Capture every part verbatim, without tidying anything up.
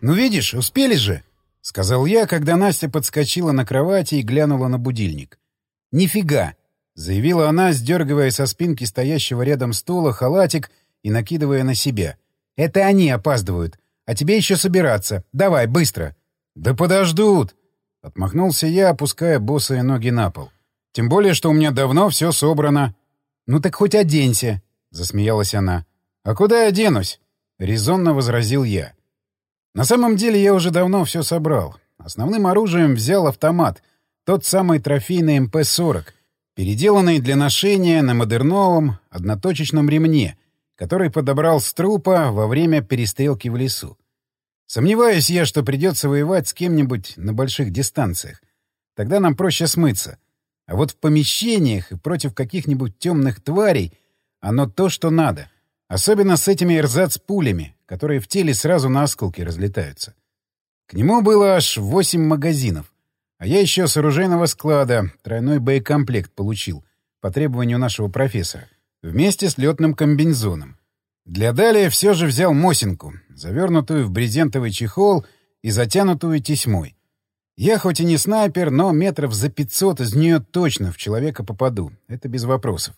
«Ну, видишь, успели же!» — сказал я, когда Настя подскочила на кровати и глянула на будильник. «Нифига!» — заявила она, сдергивая со спинки стоящего рядом стула халатик и накидывая на себя. «Это они опаздывают, а тебе еще собираться. Давай, быстро!» «Да подождут!» — отмахнулся я, опуская босые ноги на пол. «Тем более, что у меня давно все собрано». «Ну так хоть оденься!» — засмеялась она. «А куда я денусь?» — резонно возразил я. На самом деле я уже давно все собрал. Основным оружием взял автомат, тот самый трофейный эм пэ сорок, переделанный для ношения на модерновом одноточечном ремне, который подобрал с трупа во время перестрелки в лесу. Сомневаюсь я, что придется воевать с кем-нибудь на больших дистанциях. Тогда нам проще смыться. А вот в помещениях и против каких-нибудь темных тварей оно то, что надо. Особенно с этими эрзац-пулями, которые в теле сразу на осколки разлетаются. К нему было аж восемь магазинов. А я еще с оружейного склада тройной боекомплект получил по требованию нашего профессора, вместе с летным комбинезоном. Для далее все же взял Мосинку, завернутую в брезентовый чехол и затянутую тесьмой. Я хоть и не снайпер, но метров за пятьсот из нее точно в человека попаду. Это без вопросов.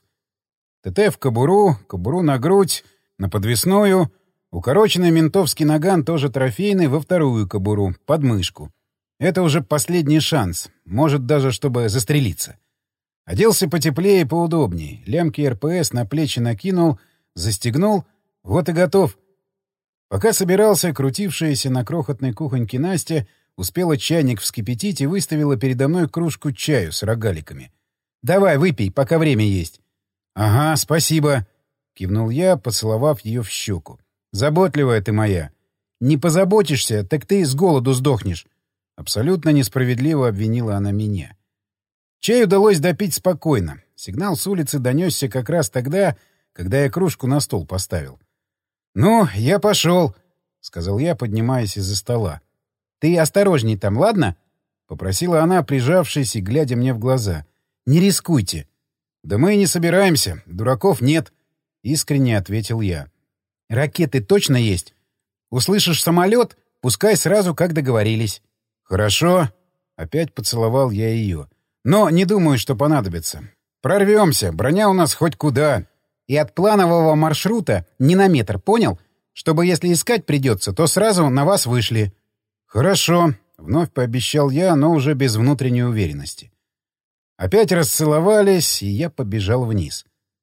ТТ в кобуру, кобуру на грудь, на подвесную. Укороченный ментовский наган тоже трофейный во вторую кобуру, под мышку. Это уже последний шанс. Может, даже чтобы застрелиться. Оделся потеплее и поудобнее. Лямки эр пэ эс на плечи накинул, застегнул. Вот и готов. Пока собирался, крутившаяся на крохотной кухоньке Настя успела чайник вскипятить и выставила передо мной кружку чаю с рогаликами. «Давай, выпей, пока время есть». «Ага, спасибо», — кивнул я, поцеловав ее в щеку. «Заботливая ты моя. Не позаботишься, так ты с голоду сдохнешь». Абсолютно несправедливо обвинила она меня. Чай удалось допить спокойно. Сигнал с улицы донесся как раз тогда, когда я кружку на стол поставил. «Ну, я пошел», — сказал я, поднимаясь из-за стола. «Ты осторожней там, ладно?» — попросила она, прижавшись и глядя мне в глаза. «Не рискуйте». «Да мы и не собираемся. Дураков нет», — искренне ответил я. «Ракеты точно есть? Услышишь самолет, пускай сразу, как договорились». «Хорошо». Опять поцеловал я ее. «Но не думаю, что понадобится. Прорвемся. Броня у нас хоть куда. И от планового маршрута не на метр, понял? Чтобы, если искать придется, то сразу на вас вышли». «Хорошо», — вновь пообещал я, но уже без внутренней уверенности. Опять расцеловались, и я побежал вниз.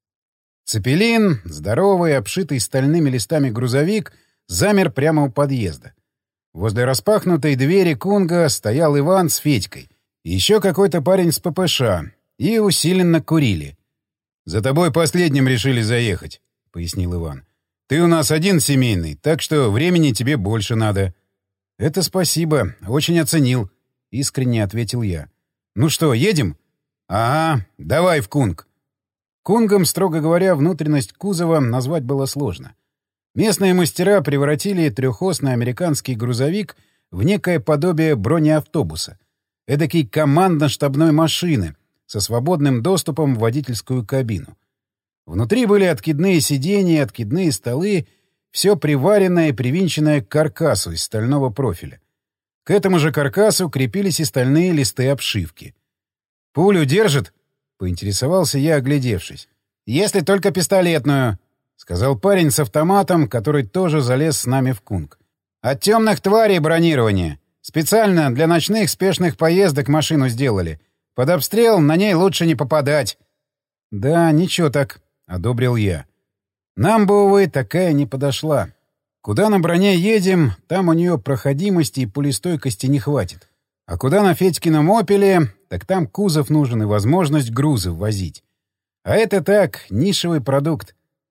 Цепелин, здоровый, обшитый стальными листами грузовик, замер прямо у подъезда. Возле распахнутой двери Кунга стоял Иван с Федькой. И еще какой-то парень с пэ пэ ша. И усиленно курили. «За тобой последним решили заехать», — пояснил Иван. «Ты у нас один семейный, так что времени тебе больше надо». «Это спасибо. Очень оценил», — искренне ответил я. «Ну что, едем?» «Ага, давай в Кунг». Кунгом, строго говоря, внутренность кузова назвать было сложно. Местные мастера превратили трехосный американский грузовик в некое подобие бронеавтобуса. Эдакий командно-штабной машины со свободным доступом в водительскую кабину. Внутри были откидные сиденья, откидные столы, все приваренное и привинченное к каркасу из стального профиля. К этому же каркасу крепились и стальные листы обшивки. «Пулю держит?» — поинтересовался я, оглядевшись. «Если только пистолетную», — сказал парень с автоматом, который тоже залез с нами в Кунг. «От темных тварей бронирование. Специально для ночных спешных поездок машину сделали. Под обстрел на ней лучше не попадать». «Да, ничего так», — одобрил я. «Нам бы, увы, такая не подошла. Куда на броне едем, там у нее проходимости и пулестойкости не хватит. А куда на Федькином «Опеле», так там кузов нужен и возможность грузы ввозить. А это так, нишевый продукт».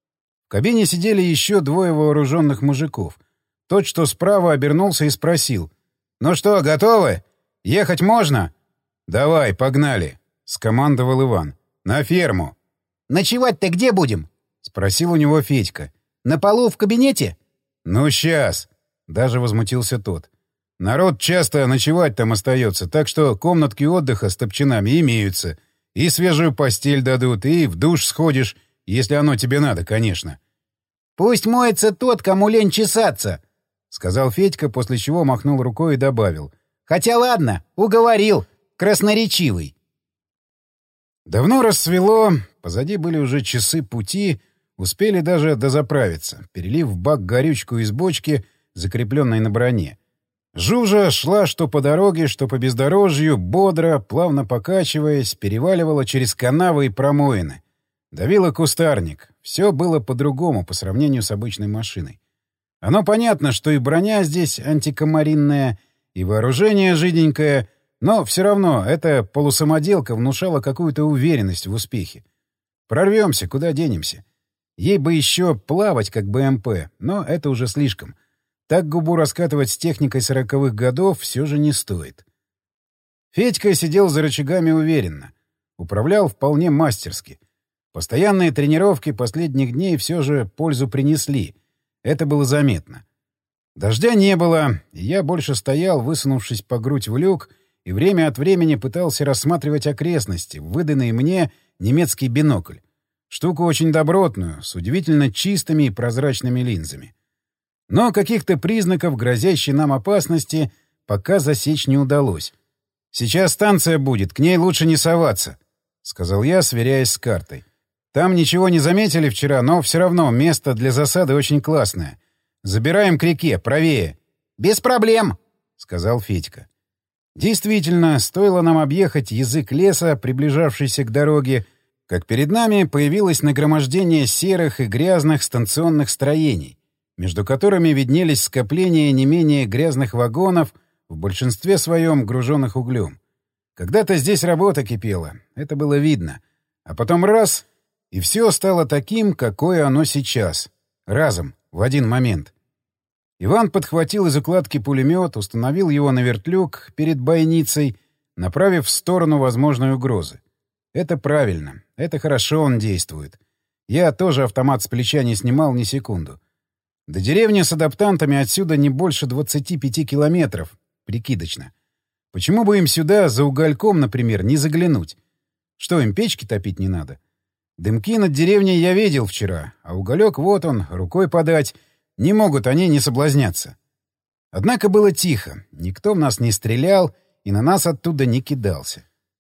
В кабине сидели еще двое вооруженных мужиков. Тот, что справа, обернулся и спросил. «Ну что, готовы? Ехать можно?» «Давай, погнали», — скомандовал Иван. «На ферму». «Ночевать-то где будем?» — спросил у него Федька. «На полу в кабинете?» «Ну, сейчас», — даже возмутился тот. «Народ часто ночевать там остается, так что комнатки отдыха с топчинами имеются. И свежую постель дадут, и в душ сходишь, если оно тебе надо, конечно». «Пусть моется тот, кому лень чесаться», — сказал Федька, после чего махнул рукой и добавил. «Хотя ладно, уговорил. Красноречивый». Давно рассвело, позади были уже часы пути, успели даже дозаправиться, перелив в бак горючку из бочки, закрепленной на броне. Жужа шла что по дороге, что по бездорожью, бодро, плавно покачиваясь, переваливала через канавы и промоины. Давила кустарник. Все было по-другому по сравнению с обычной машиной. Оно понятно, что и броня здесь антикомаринная, и вооружение жиденькое, но все равно эта полусамоделка внушала какую-то уверенность в успехе. Прорвемся, куда денемся. Ей бы еще плавать, как БМП, но это уже слишком. Так губу раскатывать с техникой сороковых годов все же не стоит. Федька сидел за рычагами уверенно. Управлял вполне мастерски. Постоянные тренировки последних дней все же пользу принесли. Это было заметно. Дождя не было, и я больше стоял, высунувшись по грудь в люк, и время от времени пытался рассматривать окрестности, выданный мне немецкий бинокль. Штуку очень добротную, с удивительно чистыми и прозрачными линзами. Но каких-то признаков грозящей нам опасности пока засечь не удалось. «Сейчас станция будет, к ней лучше не соваться», — сказал я, сверяясь с картой. «Там ничего не заметили вчера, но все равно место для засады очень классное. Забираем к реке, правее». «Без проблем», — сказал Федька. Действительно, стоило нам объехать язык леса, приближавшийся к дороге, как перед нами появилось нагромождение серых и грязных станционных строений, между которыми виднелись скопления не менее грязных вагонов, в большинстве своем груженных углем. Когда-то здесь работа кипела, это было видно. А потом раз — и все стало таким, какое оно сейчас. Разом, в один момент. Иван подхватил из укладки пулемет, установил его на вертлюг перед бойницей, направив в сторону возможной угрозы. Это правильно, это хорошо он действует. Я тоже автомат с плеча не снимал ни секунду. До деревни с адаптантами отсюда не больше двадцати пяти километров, прикидочно. Почему бы им сюда, за угольком, например, не заглянуть? Что, им печки топить не надо? Дымки над деревней я видел вчера, а уголек вот он, рукой подать. Не могут они не соблазняться. Однако было тихо, никто в нас не стрелял и на нас оттуда не кидался.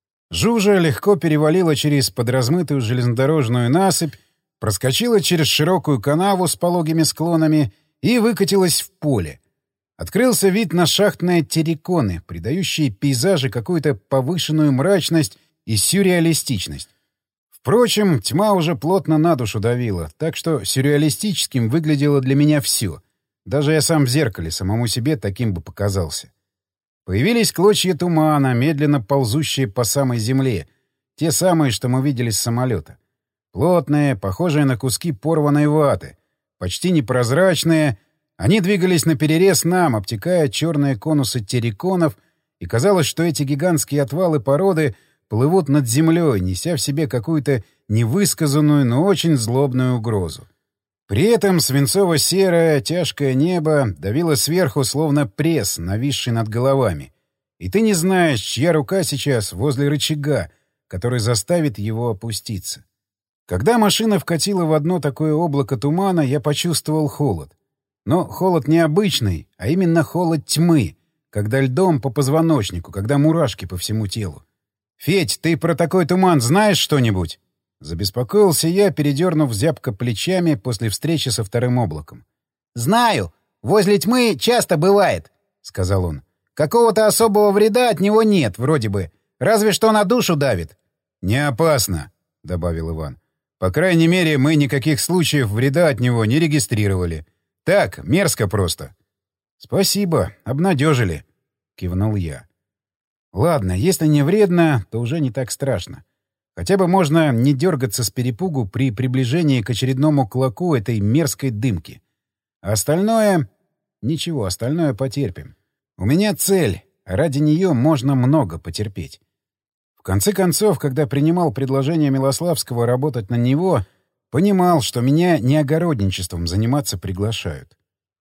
Жужа легко перевалила через подразмытую железнодорожную насыпь, проскочила через широкую канаву с пологими склонами и выкатилась в поле. Открылся вид на шахтные терриконы, придающие пейзажу какую-то повышенную мрачность и сюрреалистичность. Впрочем, тьма уже плотно на душу давила, так что сюрреалистическим выглядело для меня все. Даже я сам в зеркале самому себе таким бы показался. Появились клочья тумана, медленно ползущие по самой земле, те самые, что мы видели с самолета. Плотные, похожие на куски порванной ваты, почти непрозрачные, они двигались наперерез нам, обтекая черные конусы терриконов, и казалось, что эти гигантские отвалы породы плывут над землей, неся в себе какую-то невысказанную, но очень злобную угрозу. При этом свинцово-серое, тяжкое небо давило сверху, словно пресс, нависший над головами. И ты не знаешь, чья рука сейчас возле рычага, который заставит его опуститься. Когда машина вкатила в одно такое облако тумана, я почувствовал холод. Но холод не обычный, а именно холод тьмы, когда льдом по позвоночнику, когда мурашки по всему телу. «Федь, ты про такой туман знаешь что-нибудь?» Забеспокоился я, передернув зябко плечами после встречи со вторым облаком. «Знаю. Возле тьмы часто бывает», — сказал он. «Какого-то особого вреда от него нет, вроде бы. Разве что на душу давит». «Не опасно», — добавил Иван. «По крайней мере, мы никаких случаев вреда от него не регистрировали. Так, мерзко просто». «Спасибо, обнадежили», — кивнул я. «Ладно, если не вредно, то уже не так страшно. Хотя бы можно не дергаться с перепугу при приближении к очередному клоку этой мерзкой дымки. А остальное... Ничего, остальное потерпим. У меня цель, а ради нее можно много потерпеть». В конце концов, когда принимал предложение Милославского работать на него, понимал, что меня не огородничеством заниматься приглашают.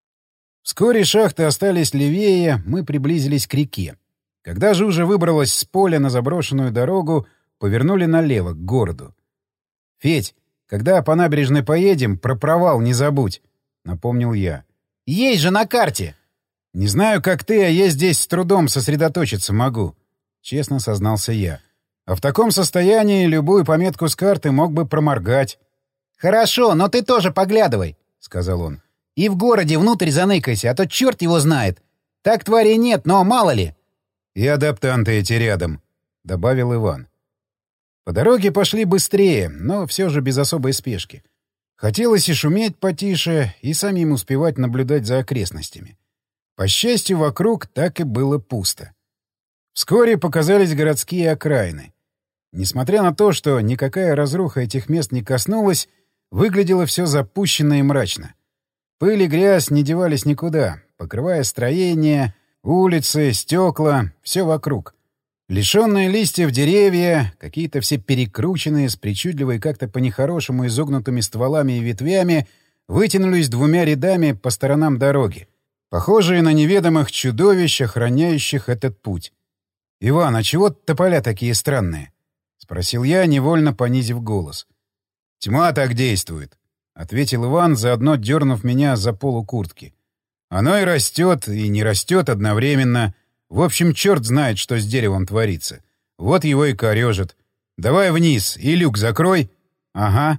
Вскоре шахты остались левее, мы приблизились к реке. Когда же уже выбралась с поля на заброшенную дорогу, повернули налево, к городу. «Федь, когда по набережной поедем, про провал не забудь», — напомнил я. Есть же на карте!» «Не знаю, как ты, а я здесь с трудом сосредоточиться могу», — честно сознался я. «А в таком состоянии любую пометку с карты мог бы проморгать». «Хорошо, но ты тоже поглядывай», — сказал он. «И в городе внутрь заныкайся, а то черт его знает. Так тварей нет, но мало ли». «И адаптанты эти рядом», — добавил Иван. По дороге пошли быстрее, но все же без особой спешки. Хотелось и шуметь потише, и самим успевать наблюдать за окрестностями. По счастью, вокруг так и было пусто. Вскоре показались городские окраины. Несмотря на то, что никакая разруха этих мест не коснулась, выглядело все запущенно и мрачно. Пыль и грязь не девались никуда, покрывая строения, улицы, стекла, все вокруг. Лишенные листьев деревья, какие-то все перекрученные, с причудливой как-то по-нехорошему изогнутыми стволами и ветвями, вытянулись двумя рядами по сторонам дороги, похожие на неведомых чудовищ, охраняющих этот путь. «Иван, а чего тополя такие странные?» — спросил я, невольно понизив голос. «Тьма так действует», — ответил Иван, заодно дернув меня за полу куртки. «Оно и растет, и не растет одновременно. В общем, черт знает, что с деревом творится. Вот его и корежит. Давай вниз и люк закрой». «Ага».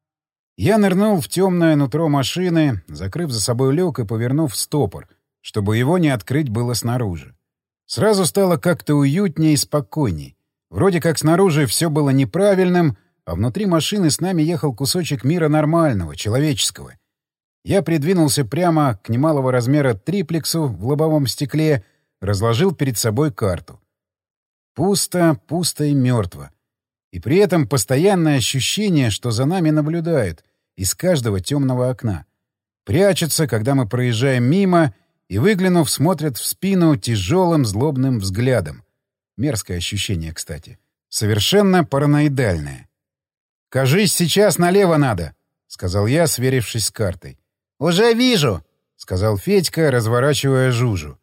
Я нырнул в темное нутро машины, закрыв за собой люк и повернув стопор, чтобы его не открыть было снаружи. Сразу стало как-то уютнее и спокойней. Вроде как снаружи все было неправильным, а внутри машины с нами ехал кусочек мира нормального, человеческого. Я придвинулся прямо к немалого размера триплексу в лобовом стекле, разложил перед собой карту. Пусто, пусто и мертво. И при этом постоянное ощущение, что за нами наблюдают из каждого темного окна. Прячутся, когда мы проезжаем мимо, и, выглянув, смотрят в спину тяжелым злобным взглядом. Мерзкое ощущение, кстати. Совершенно параноидальное. «Кажись, сейчас налево надо», — сказал я, сверившись с картой. «Уже вижу», — сказал Федька, разворачивая жужу.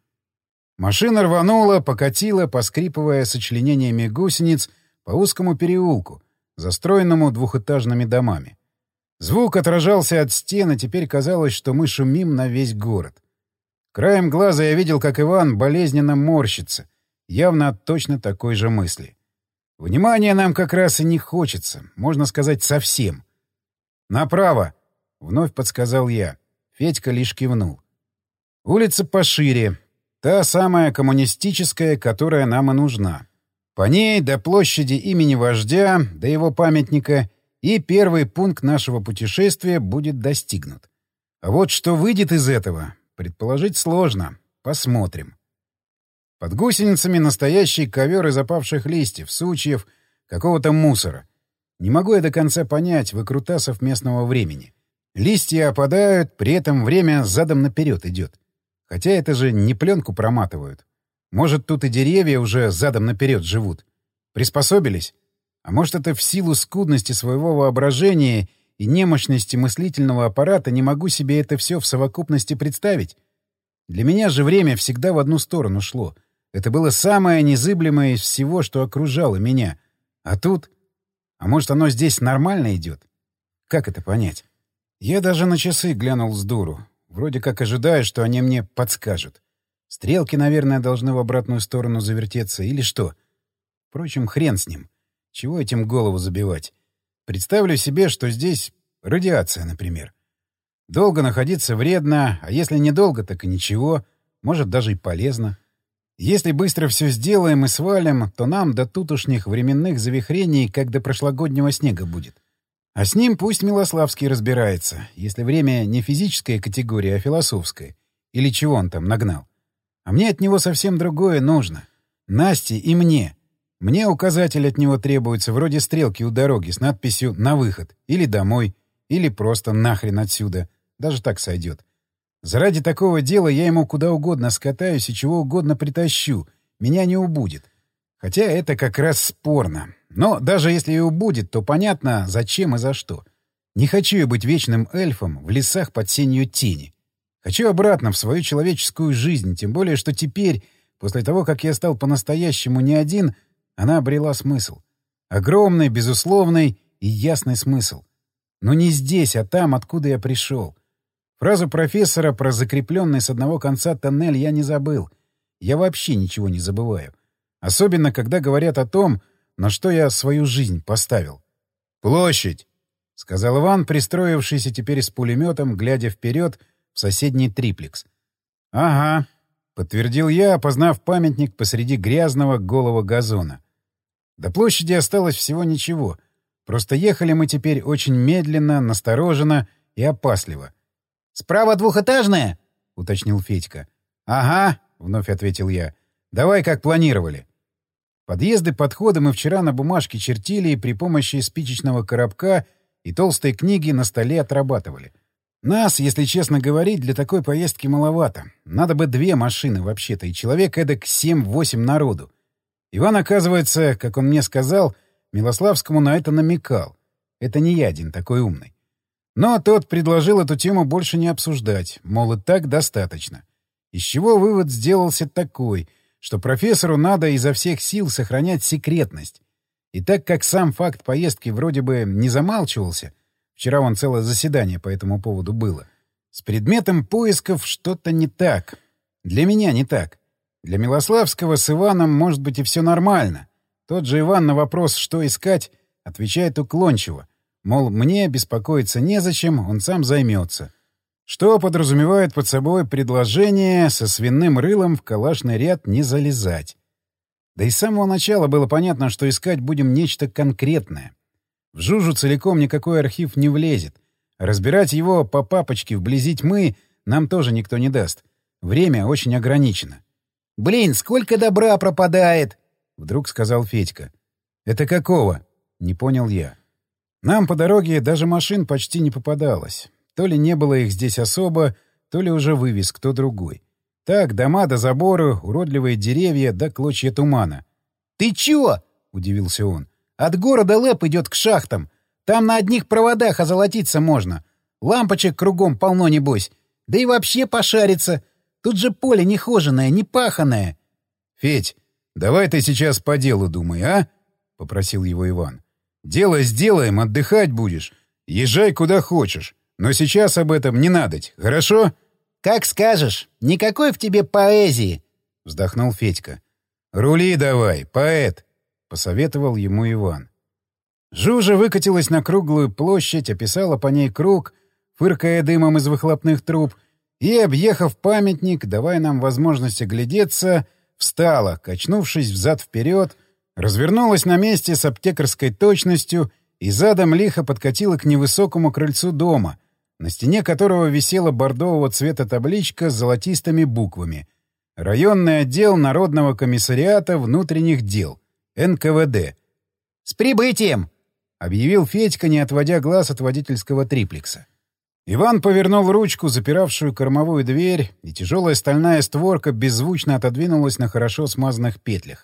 Машина рванула, покатила, поскрипывая сочленениями гусениц по узкому переулку, застроенному двухэтажными домами. Звук отражался от стен, и теперь казалось, что мы шумим на весь город. Краем глаза я видел, как Иван болезненно морщится, явно от точно такой же мысли. Внимания нам как раз и не хочется, можно сказать, совсем. «Направо!» — вновь подсказал я. Федька лишь кивнул. Улица пошире, та самая коммунистическая, которая нам и нужна. По ней до площади имени вождя, до его памятника, и первый пункт нашего путешествия будет достигнут. А вот что выйдет из этого, предположить сложно. Посмотрим. Под гусеницами настоящий ковер из опавших листьев, сучьев, какого-то мусора. Не могу я до конца понять выкрутасов местного времени. Листья опадают, при этом время задом наперед идет. Хотя это же не пленку проматывают. Может, тут и деревья уже задом наперед живут. Приспособились? А может, это в силу скудности своего воображения и немощности мыслительного аппарата не могу себе это все в совокупности представить? Для меня же время всегда в одну сторону шло. Это было самое незыблемое из всего, что окружало меня. А тут... А может, оно здесь нормально идет? Как это понять? Я даже на часы глянул с дуру. Вроде как ожидаю, что они мне подскажут. Стрелки, наверное, должны в обратную сторону завертеться. Или что? Впрочем, хрен с ним. Чего этим голову забивать? Представлю себе, что здесь радиация, например. Долго находиться вредно, а если недолго, так и ничего. Может, даже и полезно. Если быстро все сделаем и свалим, то нам до тутошних временных завихрений, как до прошлогоднего снега будет. А с ним пусть Милославский разбирается, если время не физическая категория, а философская. Или чего он там нагнал. А мне от него совсем другое нужно. Насте и мне. Мне указатель от него требуется вроде стрелки у дороги с надписью «На выход» или «Домой», или просто «Нахрен отсюда». Даже так сойдет. Заради такого дела я ему куда угодно скатаюсь и чего угодно притащу. Меня не убудет. Хотя это как раз спорно. Но даже если и убудет, то понятно, зачем и за что. Не хочу я быть вечным эльфом в лесах под сенью тени. Хочу обратно в свою человеческую жизнь, тем более, что теперь, после того, как я стал по-настоящему не один, она обрела смысл. Огромный, безусловный и ясный смысл. Но не здесь, а там, откуда я пришел. Фразу профессора про закрепленный с одного конца тоннель я не забыл. Я вообще ничего не забываю. Особенно, когда говорят о том, на что я свою жизнь поставил. «Площадь!» — сказал Иван, пристроившийся теперь с пулеметом, глядя вперед в соседний триплекс. «Ага», — подтвердил я, опознав памятник посреди грязного голого газона. До площади осталось всего ничего. Просто ехали мы теперь очень медленно, настороженно и опасливо. «Справа двухэтажная?» — уточнил Федька. «Ага», — вновь ответил я. «Давай, как планировали». Подъезды, подходы мы вчера на бумажке чертили и при помощи спичечного коробка и толстой книги на столе отрабатывали. Нас, если честно говорить, для такой поездки маловато. Надо бы две машины вообще-то, и человек эдак семь-восемь народу. Иван, оказывается, как он мне сказал, Милославскому на это намекал. Это не я один такой умный. Но тот предложил эту тему больше не обсуждать, мол, и так достаточно. Из чего вывод сделался такой, что профессору надо изо всех сил сохранять секретность. И так как сам факт поездки вроде бы не замалчивался, вчера вон целое заседание по этому поводу было, с предметом поисков что-то не так. Для меня не так. Для Милославского с Иваном, может быть, и все нормально. Тот же Иван на вопрос, что искать, отвечает уклончиво. Мол, мне беспокоиться незачем, он сам займется. Что подразумевает под собой предложение со свиным рылом в калашный ряд не залезать. Да и с самого начала было понятно, что искать будем нечто конкретное. В Жужу целиком никакой архив не влезет. Разбирать его по папочке вблизи тьмы нам тоже никто не даст. Время очень ограничено. «Блин, сколько добра пропадает!» — вдруг сказал Федька. «Это какого?» — не понял я. Нам по дороге даже машин почти не попадалось. То ли не было их здесь особо, то ли уже вывез кто другой. Так, дома до забора, уродливые деревья да клочья тумана. «Ты чё?» — удивился он. «От города Лэп идет к шахтам. Там на одних проводах озолотиться можно. Лампочек кругом полно, небось. Да и вообще пошариться. Тут же поле нехоженое, не паханое». «Федь, давай ты сейчас по делу думай, а?» — попросил его Иван. «Дело сделаем, отдыхать будешь. Езжай куда хочешь. Но сейчас об этом не надоть, хорошо?» «Как скажешь. Никакой в тебе поэзии», — вздохнул Федька. «Рули давай, поэт», — посоветовал ему Иван. Жужа выкатилась на круглую площадь, описала по ней круг, фыркая дымом из выхлопных труб, и, объехав памятник, давая нам возможность оглядеться, встала, качнувшись взад-вперед, развернулась на месте с аптекарской точностью и задом лихо подкатила к невысокому крыльцу дома, на стене которого висела бордового цвета табличка с золотистыми буквами «Районный отдел Народного комиссариата внутренних дел, эн ка вэ дэ». «С прибытием!» — объявил Федька, не отводя глаз от водительского триплекса. Иван повернул ручку, запиравшую кормовую дверь, и тяжелая стальная створка беззвучно отодвинулась на хорошо смазанных петлях.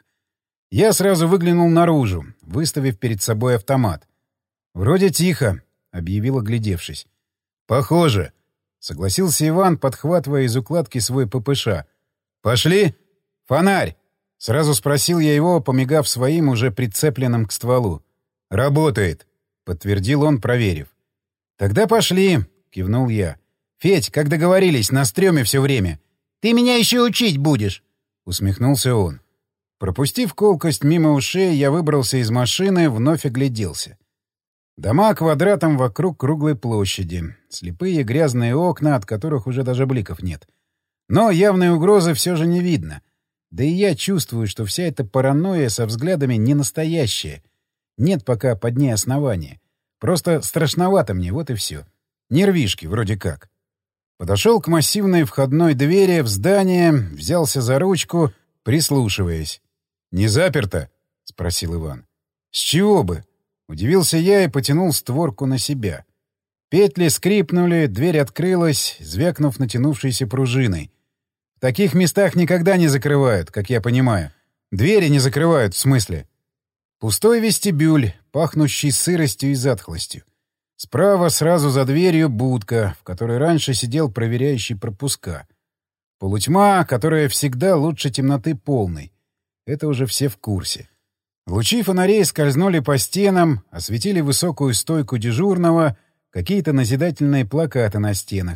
Я сразу выглянул наружу, выставив перед собой автомат. «Вроде тихо», — объявил, оглядевшись. «Похоже», — согласился Иван, подхватывая из укладки свой пэ пэ ша. «Пошли? Фонарь!» — сразу спросил я его, помигав своим, уже прицепленным к стволу. «Работает», — подтвердил он, проверив. «Тогда пошли», — кивнул я. «Федь, как договорились, на стреме все время». «Ты меня еще учить будешь», — усмехнулся он. Пропустив колкость мимо ушей, я выбрался из машины, вновь огляделся. Дома квадратом вокруг круглой площади. Слепые грязные окна, от которых уже даже бликов нет. Но явной угрозы все же не видно. Да и я чувствую, что вся эта паранойя со взглядами не настоящая. Нет пока под ней основания. Просто страшновато мне, вот и все. Нервишки, вроде как. Подошел к массивной входной двери в здание, взялся за ручку, прислушиваясь. «Не заперто?» — спросил Иван. «С чего бы?» — удивился я и потянул створку на себя. Петли скрипнули, дверь открылась, звякнув натянувшейся пружиной. В таких местах никогда не закрывают, как я понимаю. Двери не закрывают, в смысле. Пустой вестибюль, пахнущий сыростью и затхлостью. Справа сразу за дверью будка, в которой раньше сидел проверяющий пропуска. Полутьма, которая всегда лучше темноты полной. Это уже все в курсе. Лучи фонарей скользнули по стенам, осветили высокую стойку дежурного, какие-то назидательные плакаты на стенах.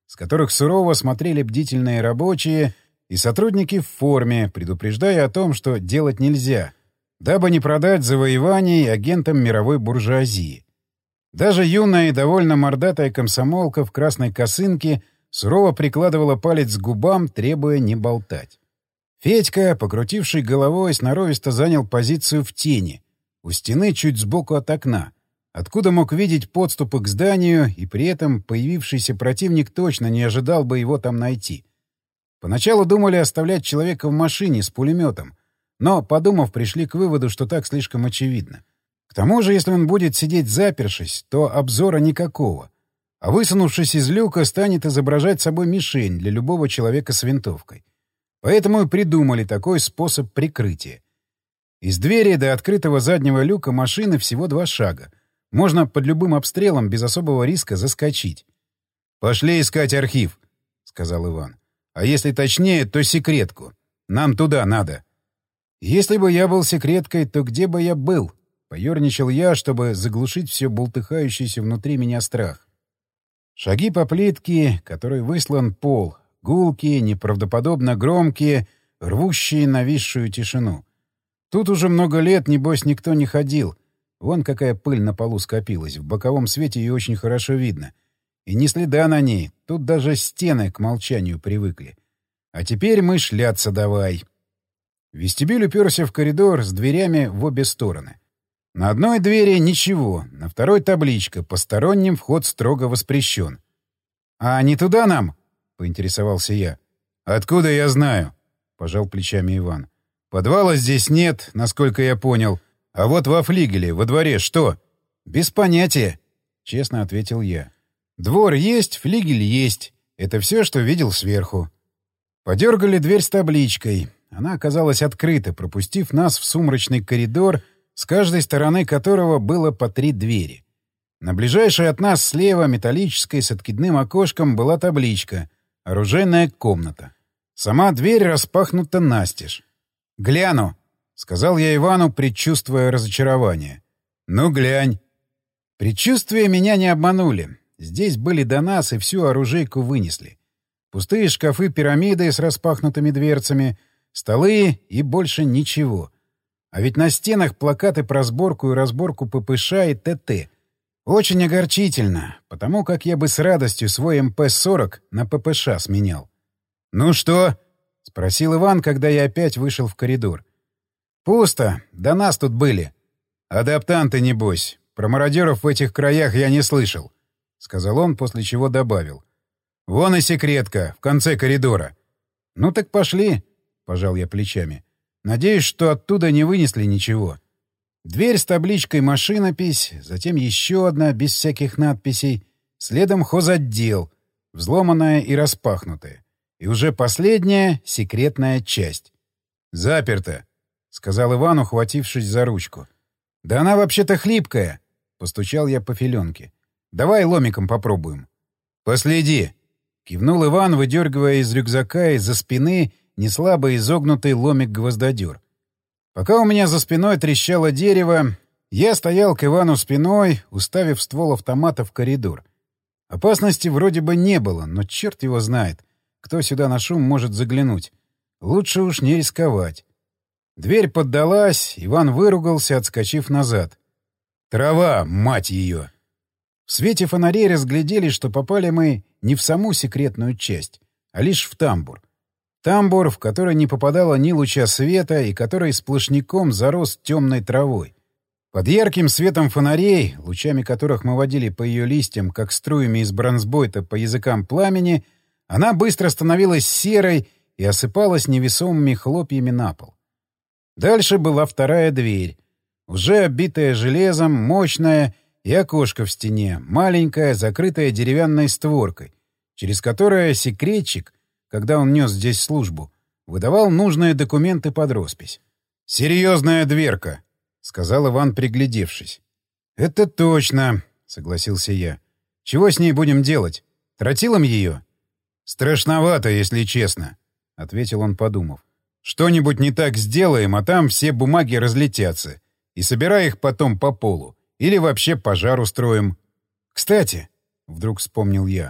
с которых сурово смотрели бдительные рабочие и сотрудники в форме, предупреждая о том, что делать нельзя, дабы не продать завоеваний агентам мировой буржуазии. Даже юная и довольно мордатая комсомолка в красной косынке сурово прикладывала палец к губам, требуя не болтать. Федька, покрутивший головой, сноровисто занял позицию в тени, у стены чуть сбоку от окна, откуда мог видеть подступы к зданию, и при этом появившийся противник точно не ожидал бы его там найти. Поначалу думали оставлять человека в машине с пулеметом, но, подумав, пришли к выводу, что так слишком очевидно. К тому же, если он будет сидеть запершись, то обзора никакого, а высунувшись из люка, станет изображать собой мишень для любого человека с винтовкой. Поэтому и придумали такой способ прикрытия. Из двери до открытого заднего люка машины всего два шага. Можно под любым обстрелом без особого риска заскочить. «Пошли искать архив», — сказал Иван. «А если точнее, то секретку. Нам туда надо». «Если бы я был секреткой, то где бы я был?» — поерничал я, чтобы заглушить все бултыхающийся внутри меня страх. Шаги по плитке, которой выслан пол, гулкие, неправдоподобно громкие, рвущие нависшую тишину. Тут уже много лет, небось, никто не ходил. Вон какая пыль на полу скопилась, в боковом свете ее очень хорошо видно. И ни следа на ней, тут даже стены к молчанию привыкли. А теперь мы шляться давай. Вестибюль уперся в коридор с дверями в обе стороны. На одной двери ничего, на второй табличка «Посторонним вход строго воспрещен». «А не туда нам?» — поинтересовался я. «Откуда я знаю?» — пожал плечами Иван. «Подвала здесь нет, насколько я понял. А вот во флигеле, во дворе что?» «Без понятия», — честно ответил я. «Двор есть, флигель есть. Это все, что видел сверху». Подергали дверь с табличкой. Она оказалась открыта, пропустив нас в сумрачный коридор, с каждой стороны которого было по три двери. На ближайшей от нас слева, металлической, с откидным окошком, была табличка «Оружейная комната». Сама дверь распахнута настежь. «Гляну», — сказал я Ивану, предчувствуя разочарование. «Ну, глянь». Предчувствия меня не обманули. Здесь были до нас и всю оружейку вынесли. Пустые шкафы-пирамиды с распахнутыми дверцами, столы и больше ничего. А ведь на стенах плакаты про сборку и разборку ППШ и ТТ. Очень огорчительно, потому как я бы с радостью свой эм пэ сорок на ППШ сменял. «Ну что?» — спросил Иван, когда я опять вышел в коридор. «Пусто. До нас тут были». «Адаптанты, небось. Про мародеров в этих краях я не слышал», — сказал он, после чего добавил. «Вон и секретка, в конце коридора». «Ну так пошли», — пожал я плечами. «Надеюсь, что оттуда не вынесли ничего». Дверь с табличкой «Машинопись», затем еще одна, без всяких надписей, следом хозотдел, взломанная и распахнутая. И уже последняя — секретная часть. «Заперто», — сказал Иван, ухватившись за ручку. «Да она вообще-то хлипкая», — постучал я по филенке. «Давай ломиком попробуем». «Последи», — кивнул Иван, выдергивая из рюкзака из-за спины неслабо изогнутый ломик-гвоздодер. Пока у меня за спиной трещало дерево, я стоял к Ивану спиной, уставив ствол автомата в коридор. Опасности вроде бы не было, но черт его знает, кто сюда на шум может заглянуть. Лучше уж не рисковать. Дверь поддалась, Иван выругался, отскочив назад. «Трава, мать ее!» В свете фонарей разглядели, что попали мы не в саму секретную часть, а лишь в тамбур. Тамбур, в который не попадало ни луча света и который сплошняком зарос темной травой. Под ярким светом фонарей, лучами которых мы водили по ее листьям, как струями из бронзбойта по языкам пламени, она быстро становилась серой и осыпалась невесомыми хлопьями на пол. Дальше была вторая дверь, уже оббитая железом, мощная, и окошко в стене, маленькое, закрытое деревянной створкой, через которое секретчик, когда он нес здесь службу, выдавал нужные документы под роспись. «Серьезная дверка», — сказал Иван, приглядевшись. «Это точно», — согласился я. «Чего с ней будем делать? Тротилом ее?» «Страшновато, если честно», — ответил он, подумав. «Что-нибудь не так сделаем, а там все бумаги разлетятся. И собирай их потом по полу. Или вообще пожар устроим». «Кстати», — вдруг вспомнил я, —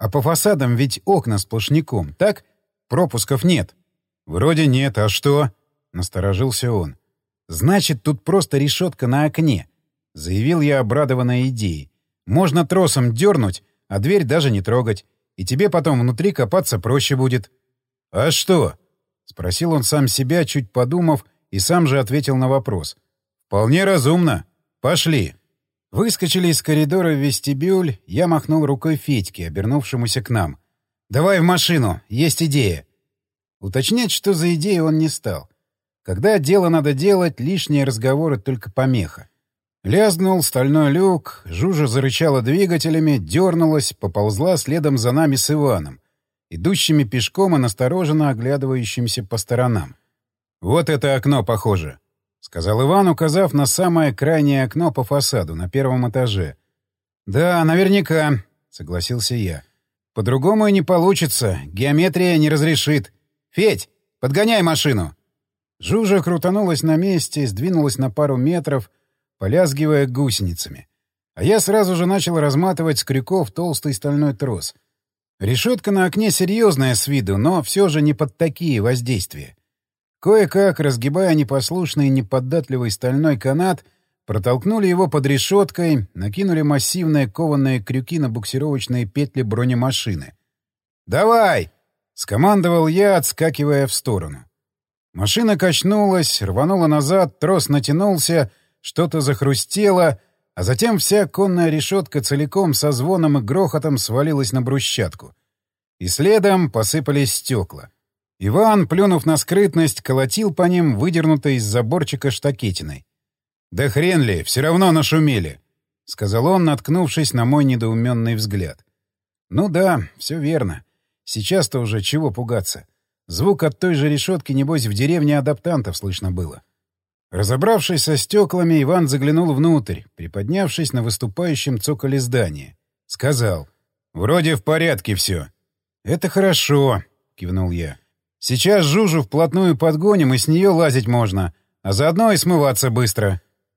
А по фасадам ведь окна сплошняком, так? Пропусков нет. Вроде нет, а что? Насторожился он. Значит, тут просто решетка на окне. Заявил я, обрадованной идеей. Можно тросом дернуть, а дверь даже не трогать. И тебе потом внутри копаться проще будет. А что? Спросил он сам себя, чуть подумав, и сам же ответил на вопрос. Вполне разумно. Пошли. Выскочили из коридора в вестибюль, я махнул рукой Федьке, обернувшемуся к нам. «Давай в машину, есть идея». Уточнять, что за идея, он не стал. Когда дело надо делать, лишние разговоры только помеха. Лязгнул стальной люк, Жужа зарычала двигателями, дернулась, поползла следом за нами с Иваном, идущими пешком и настороженно оглядывающимся по сторонам. «Вот это окно похоже», — сказал Иван, указав на самое крайнее окно по фасаду на первом этаже. «Да, наверняка», — согласился я. «По-другому и не получится. Геометрия не разрешит. Федь, подгоняй машину!» Жужа крутанулась на месте, сдвинулась на пару метров, полязгивая гусеницами. А я сразу же начал разматывать с крюков толстый стальной трос. Решетка на окне серьезная с виду, но все же не под такие воздействия. Кое-как, разгибая непослушный и неподатливый стальной канат, протолкнули его под решеткой, накинули массивные кованые крюки на буксировочные петли бронемашины. «Давай!» — скомандовал я, отскакивая в сторону. Машина качнулась, рванула назад, трос натянулся, что-то захрустело, а затем вся конная решетка целиком со звоном и грохотом свалилась на брусчатку. И следом посыпались стекла. Иван, плюнув на скрытность, колотил по ним выдернутой из заборчика штакетиной. «Да хрен ли, все равно нашумели», — сказал он, наткнувшись на мой недоуменный взгляд. «Ну да, все верно. Сейчас-то уже чего пугаться. Звук от той же решетки, небось, в деревне адаптантов слышно было». Разобравшись со стеклами, Иван заглянул внутрь, приподнявшись на выступающем цоколе здания. Сказал: «Вроде в порядке все». «Это хорошо», — кивнул я. «Сейчас Жужу вплотную подгоним, и с нее лазить можно, а заодно и смываться быстро».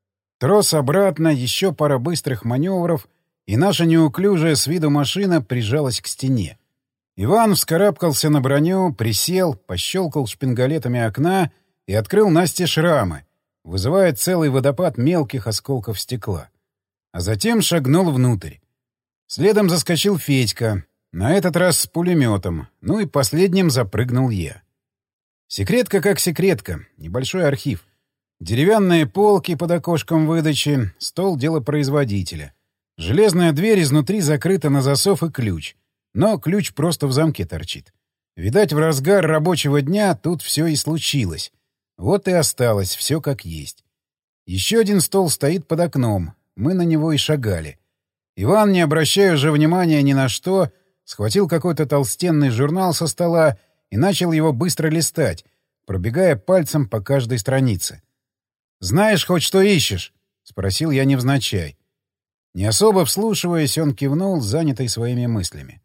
Трос обратно, еще пара быстрых маневров, и наша неуклюжая с виду машина прижалась к стене. Иван вскарабкался на броню, присел, пощелкал шпингалетами окна и открыл настежь рамы, вызывая целый водопад мелких осколков стекла. А затем шагнул внутрь. Следом заскочил Федька, на этот раз с пулеметом, ну и последним запрыгнул я. Секретка как секретка, небольшой архив. Деревянные полки под окошком выдачи, стол делопроизводителя. Железная дверь изнутри закрыта на засов и ключ, но ключ просто в замке торчит. Видать, в разгар рабочего дня тут все и случилось. Вот и осталось все как есть. Еще один стол стоит под окном, мы на него и шагали. Иван, не обращая уже внимания ни на что, схватил какой-то толстенный журнал со стола и начал его быстро листать, пробегая пальцем по каждой странице. «Знаешь хоть, что ищешь?» — спросил я невзначай. Не особо вслушиваясь, он кивнул, занятый своими мыслями.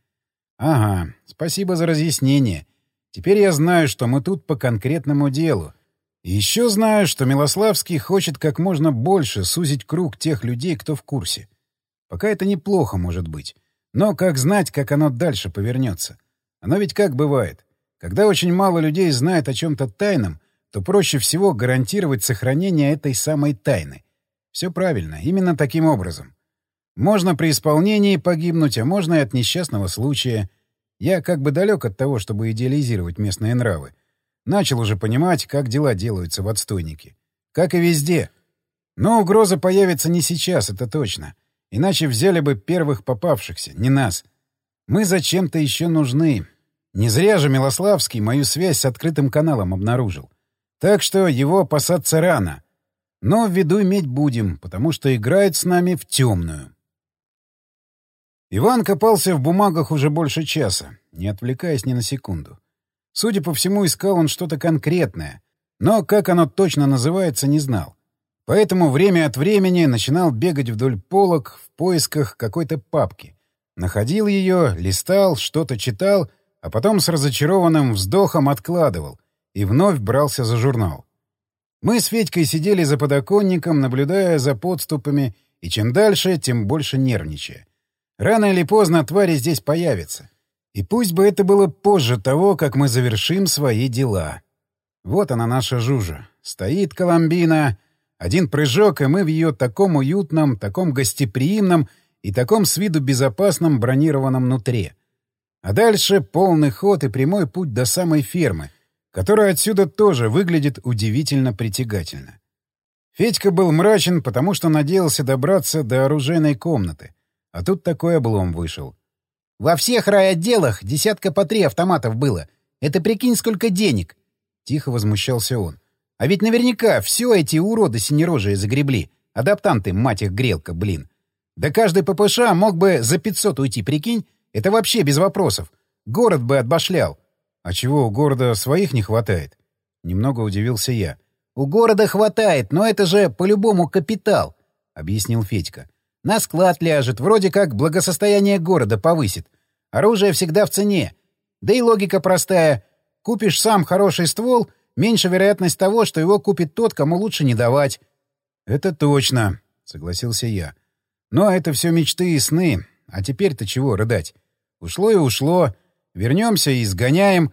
«Ага, спасибо за разъяснение. Теперь я знаю, что мы тут по конкретному делу. И еще знаю, что Милославский хочет как можно больше сузить круг тех людей, кто в курсе. Пока это неплохо, может быть. Но как знать, как оно дальше повернется? Оно ведь как бывает. Когда очень мало людей знает о чем-то тайном, то проще всего гарантировать сохранение этой самой тайны. Все правильно, именно таким образом. Можно при исполнении погибнуть, а можно и от несчастного случая. Я как бы далек от того, чтобы идеализировать местные нравы. Начал уже понимать, как дела делаются в отстойнике. Как и везде. Но угроза появится не сейчас, это точно. Иначе взяли бы первых попавшихся, не нас. Мы зачем-то еще нужны. Не зря же Милославский мою связь с открытым каналом обнаружил. Так что его опасаться рано. Но в виду иметь будем, потому что играет с нами в темную. Иван копался в бумагах уже больше часа, не отвлекаясь ни на секунду. Судя по всему, искал он что-то конкретное, но как оно точно называется, не знал. Поэтому время от времени начинал бегать вдоль полок в поисках какой-то папки. Находил ее, листал, что-то читал, а потом с разочарованным вздохом откладывал и вновь брался за журнал. Мы с Федькой сидели за подоконником, наблюдая за подступами, и чем дальше, тем больше нервничая. Рано или поздно твари здесь появятся. И пусть бы это было позже того, как мы завершим свои дела. Вот она, наша Жужа. Стоит Коломбина. Один прыжок, и мы в ее таком уютном, таком гостеприимном и таком с виду безопасном бронированном нутре. А дальше полный ход и прямой путь до самой фермы, которая отсюда тоже выглядит удивительно притягательно. Федька был мрачен, потому что надеялся добраться до оружейной комнаты. А тут такой облом вышел. «Во всех райотделах десятка по три автоматов было. Это прикинь, сколько денег!» Тихо возмущался он. «А ведь наверняка все эти уроды синерожие загребли. Адаптанты, мать их, грелка, блин. Да каждый ППШ мог бы за пятьсот уйти, прикинь? Это вообще без вопросов. Город бы отбашлял». «А чего, у города своих не хватает?» Немного удивился я. «У города хватает, но это же по-любому капитал», — объяснил Федька. «На склад ляжет, вроде как благосостояние города повысит. Оружие всегда в цене. Да и логика простая. Купишь сам хороший ствол, меньше вероятность того, что его купит тот, кому лучше не давать». «Это точно», — согласился я. «Но это все мечты и сны. А теперь-то чего рыдать? Ушло и ушло. Вернемся и сгоняем».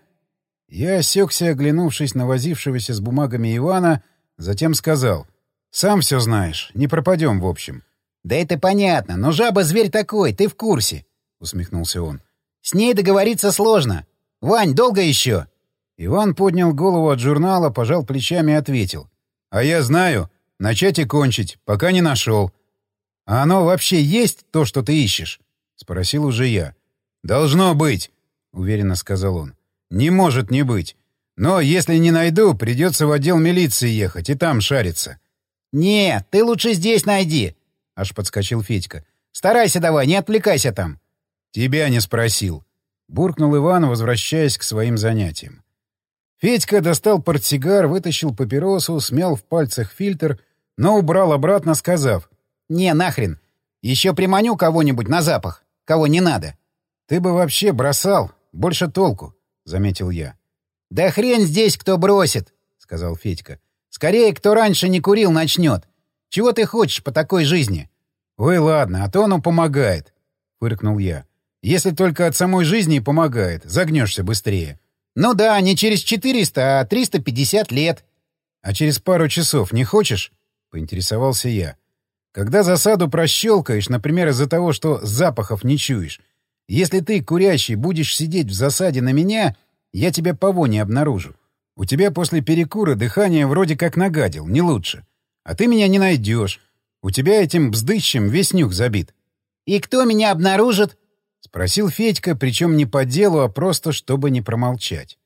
Я осекся, оглянувшись на возившегося с бумагами Ивана, затем сказал: «Сам все знаешь, не пропадем в общем». «Да это понятно, но жаба зверь такой, ты в курсе», — усмехнулся он. «С ней договориться сложно. Вань, долго еще?» Иван поднял голову от журнала, пожал плечами и ответил: «А я знаю. Начать и кончить, пока не нашел». «А оно вообще есть, то, что ты ищешь?» — спросил уже я. «Должно быть», — уверенно сказал он. «Не может не быть. Но если не найду, придется в отдел милиции ехать и там шариться». «Нет, ты лучше здесь найди», — аж подскочил Федька. «Старайся давай, не отвлекайся там». «Тебя не спросил», — буркнул Иван, возвращаясь к своим занятиям. Федька достал портсигар, вытащил папиросу, смял в пальцах фильтр, но убрал обратно, сказав: «Не, нахрен. Еще приманю кого-нибудь на запах. Кого не надо». «Ты бы вообще бросал. Больше толку», — заметил я. «Да хрен здесь кто бросит», — сказал Федька. «Скорее, кто раньше не курил, начнет. Чего ты хочешь по такой жизни?» «Ой, ладно, а то оно помогает», — фыркнул я. «Если только от самой жизни помогает, загнешься быстрее». «Ну да, не через четыреста, а триста пятьдесят лет». «А через пару часов не хочешь?» — поинтересовался я. «Когда засаду прощелкаешь, например, из-за того, что запахов не чуешь, если ты, курящий, будешь сидеть в засаде на меня, я тебя по воне обнаружу. У тебя после перекура дыхание вроде как нагадил, не лучше. А ты меня не найдешь. У тебя этим бздыщем весь нюх забит». «И кто меня обнаружит?» — спросил Федька, причем не по делу, а просто чтобы не промолчать.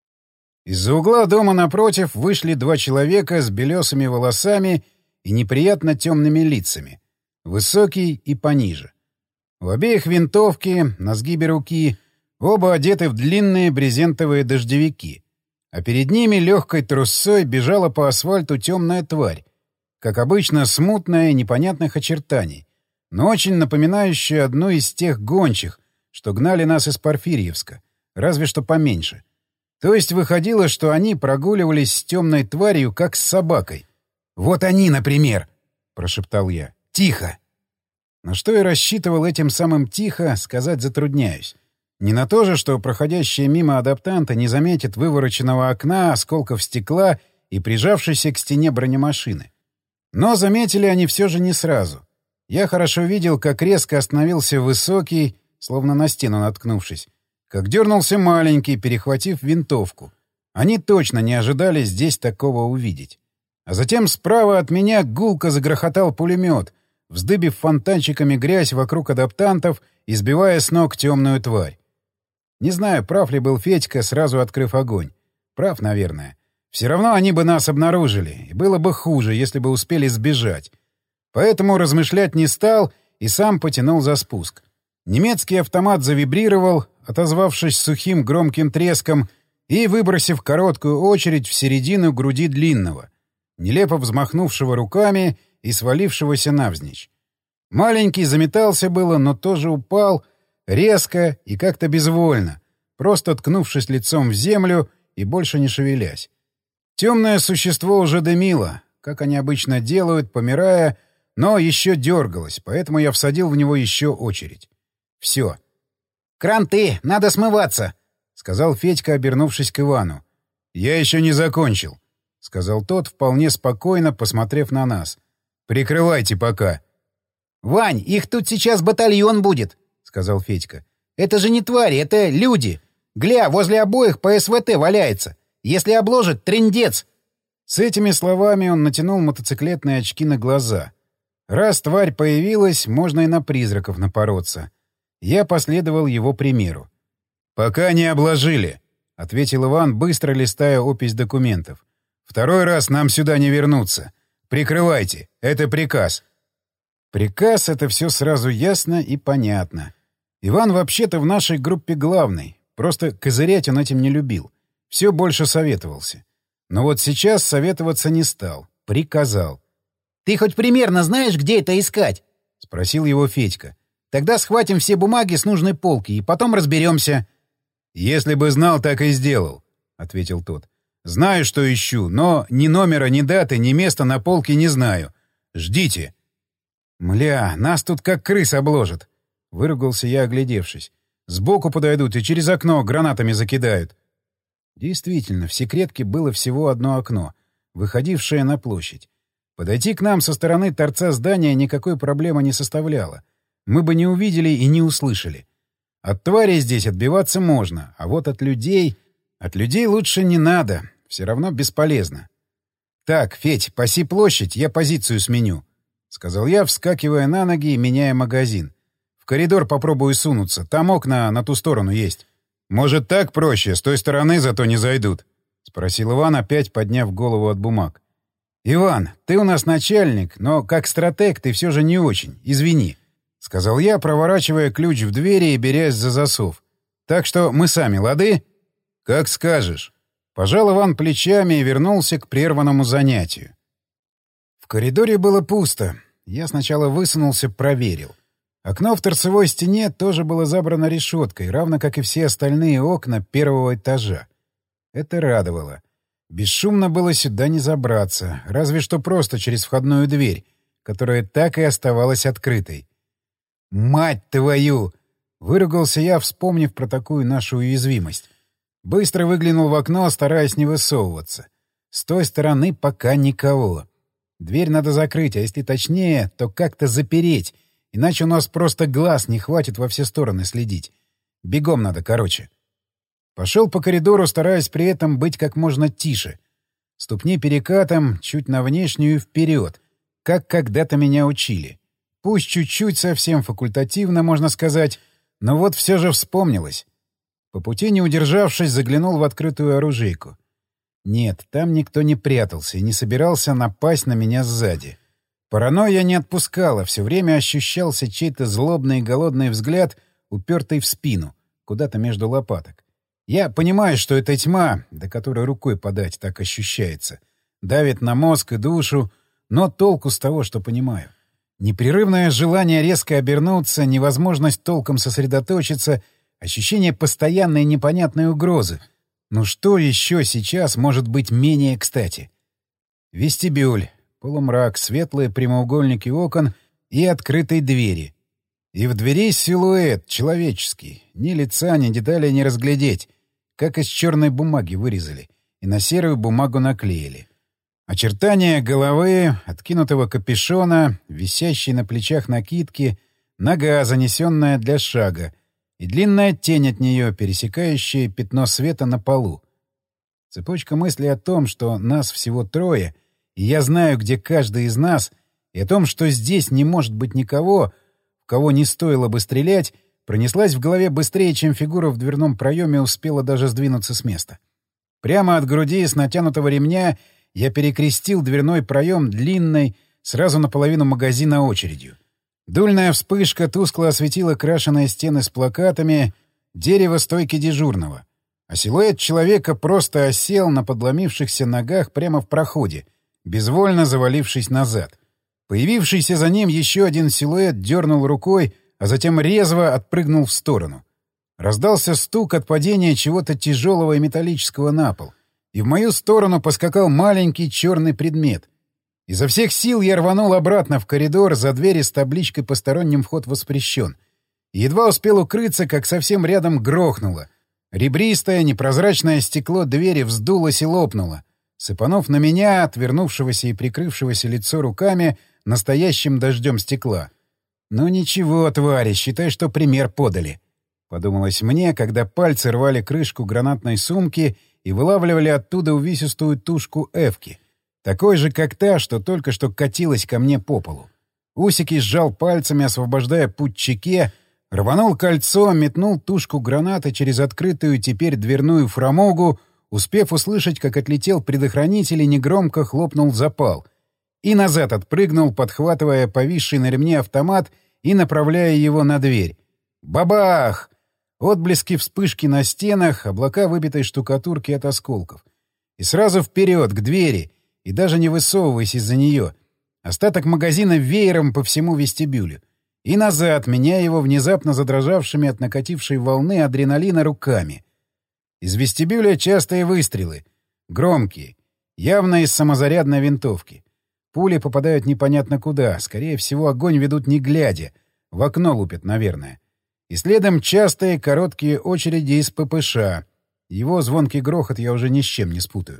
Из-за угла дома напротив вышли два человека с белесыми волосами и неприятно темными лицами. Высокий и пониже. У обеих винтовки, на сгибе руки, оба одеты в длинные брезентовые дождевики. А перед ними легкой трусцой бежала по асфальту темная тварь, как обычно смутная и непонятных очертаний, но очень напоминающая одну из тех гончих, что гнали нас из Порфирьевска, разве что поменьше. То есть выходило, что они прогуливались с темной тварью, как с собакой. «Вот они, например!» — прошептал я. «Тихо!» На что я рассчитывал этим самым «тихо» сказать затрудняюсь. Не на то же, что проходящие мимо адаптанты не заметят вывороченного окна, осколков стекла и прижавшейся к стене бронемашины. Но заметили они все же не сразу. Я хорошо видел, как резко остановился высокий, словно на стену наткнувшись, как дернулся маленький, перехватив винтовку. Они точно не ожидали здесь такого увидеть. А затем справа от меня гулко загрохотал пулемет, вздыбив фонтанчиками грязь вокруг адаптантов и сбивая с ног темную тварь. Не знаю, прав ли был Федька, сразу открыв огонь. Прав, наверное. Все равно они бы нас обнаружили, и было бы хуже, если бы успели сбежать. Поэтому размышлять не стал и сам потянул за спуск. Немецкий автомат завибрировал, отозвавшись сухим громким треском и выбросив короткую очередь в середину груди длинного, нелепо взмахнувшего руками и свалившегося навзничь. Маленький заметался было, но тоже упал, резко и как-то безвольно, просто ткнувшись лицом в землю и больше не шевелясь. Темное существо уже дымило, как они обычно делают, помирая, но еще дергалось, поэтому я всадил в него еще очередь. Все. «Кранты! Надо смываться!» — сказал Федька, обернувшись к Ивану. «Я еще не закончил», — сказал тот, вполне спокойно, посмотрев на нас. «Прикрывайте пока». «Вань, их тут сейчас батальон будет», — сказал Федька. «Это же не твари, это люди. Гля, возле обоих по СВТ валяется. Если обложит, трындец». С этими словами он натянул мотоциклетные очки на глаза. Раз тварь появилась, можно и на призраков напороться. Я последовал его примеру. «Пока не обложили», — ответил Иван, быстро листая опись документов. «Второй раз нам сюда не вернуться. Прикрывайте. Это приказ». Приказ — это все сразу ясно и понятно. Иван вообще-то в нашей группе главный. Просто козырять он этим не любил. Все больше советовался. Но вот сейчас советоваться не стал. Приказал. «Ты хоть примерно знаешь, где это искать?» — спросил его Федька. «Тогда схватим все бумаги с нужной полки и потом разберемся». «Если бы знал, так и сделал», — ответил тот. «Знаю, что ищу, но ни номера, ни даты, ни места на полке не знаю. Ждите». «Мля, нас тут как крыс обложат», — выругался я, оглядевшись. «Сбоку подойдут и через окно гранатами закидают». Действительно, в секретке было всего одно окно, выходившее на площадь. Подойти к нам со стороны торца здания никакой проблемы не составляло. Мы бы не увидели и не услышали. От тварей здесь отбиваться можно, а вот от людей... От людей лучше не надо, все равно бесполезно. «Так, Федь, паси площадь, я позицию сменю», — сказал я, вскакивая на ноги и меняя магазин. «В коридор попробую сунуться, там окна на ту сторону есть». «Может, так проще, с той стороны зато не зайдут?» — спросил Иван, опять подняв голову от бумаг. «Иван, ты у нас начальник, но как стратег ты все же не очень, извини», — сказал я, проворачивая ключ в двери и берясь за засов. «Так что мы сами, лады?» «Как скажешь». Пожал Иван плечами и вернулся к прерванному занятию. В коридоре было пусто. Я сначала высунулся, проверил. Окно в торцевой стене тоже было забрано решеткой, равно как и все остальные окна первого этажа. Это радовало. Бесшумно было сюда не забраться, разве что просто через входную дверь, которая так и оставалась открытой. «Мать твою!» — выругался я, вспомнив про такую нашу уязвимость. Быстро выглянул в окно, стараясь не высовываться. С той стороны пока никого. Дверь надо закрыть, а если точнее, то как-то запереть, иначе у нас просто глаз не хватит во все стороны следить. Бегом надо, короче. Пошел по коридору, стараясь при этом быть как можно тише. Ступни перекатом, чуть на внешнюю и вперед, как когда-то меня учили. Пусть чуть-чуть совсем факультативно, можно сказать, но вот все же вспомнилось. По пути, не удержавшись, заглянул в открытую оружейку. Нет, там никто не прятался и не собирался напасть на меня сзади. Паранойя не отпускала, все время ощущался чей-то злобный и голодный взгляд, упертый в спину, куда-то между лопаток. Я понимаю, что это тьма, до которой рукой подать так ощущается. Давит на мозг и душу, но толку с того, что понимаю. Непрерывное желание резко обернуться, невозможность толком сосредоточиться, ощущение постоянной непонятной угрозы. Ну что еще сейчас может быть менее кстати? Вестибюль, полумрак, светлые прямоугольники окон и открытой двери. И в двери силуэт человеческий. Ни лица, ни деталей не разглядеть. Как из черной бумаги вырезали и на серую бумагу наклеили. Очертания головы, откинутого капюшона, висящей на плечах накидки, нога, занесенная для шага, и длинная тень от нее, пересекающая пятно света на полу. Цепочка мыслей о том, что нас всего трое, и я знаю, где каждый из нас, и о том, что здесь не может быть никого, в кого не стоило бы стрелять, пронеслась в голове быстрее, чем фигура в дверном проеме успела даже сдвинуться с места. Прямо от груди с натянутого ремня я перекрестил дверной проем длинной, сразу наполовину магазина очередью. Дульная вспышка тускло осветила крашеные стены с плакатами, дерево стойки дежурного. А силуэт человека просто осел на подломившихся ногах прямо в проходе, безвольно завалившись назад. Появившийся за ним еще один силуэт дернул рукой, а затем резво отпрыгнул в сторону. Раздался стук от падения чего-то тяжелого и металлического на пол, и в мою сторону поскакал маленький черный предмет. Изо всех сил я рванул обратно в коридор за двери с табличкой «Посторонним вход воспрещен». Едва успел укрыться, как совсем рядом грохнуло. Ребристое, непрозрачное стекло двери вздулось и лопнуло, сыпанув на меня, отвернувшегося и прикрывшегося лицо руками, настоящим дождем стекла. «Ну ничего, твари, считай, что пример подали», — подумалось мне, когда пальцы рвали крышку гранатной сумки и вылавливали оттуда увесистую тушку эвки, такой же, как та, что только что катилась ко мне по полу. Усики сжал пальцами, освобождая путь чеке, рванул кольцо, метнул тушку гранаты через открытую теперь дверную фрамугу, успев услышать, как отлетел предохранитель и негромко хлопнул запал, и назад отпрыгнул, подхватывая повисший на ремне автомат и направляя его на дверь. Бабах! Отблески вспышки на стенах, облака выбитой штукатурки от осколков. И сразу вперед, к двери, и даже не высовываясь из-за нее. Остаток магазина веером по всему вестибюлю. И назад, меняя его внезапно задрожавшими от накатившей волны адреналина руками. Из вестибюля частые выстрелы. Громкие. Явно из самозарядной винтовки. Пули попадают непонятно куда. Скорее всего, огонь ведут не глядя. В окно лупят, наверное. И следом частые короткие очереди из ППШ. Его звонкий грохот я уже ни с чем не спутаю.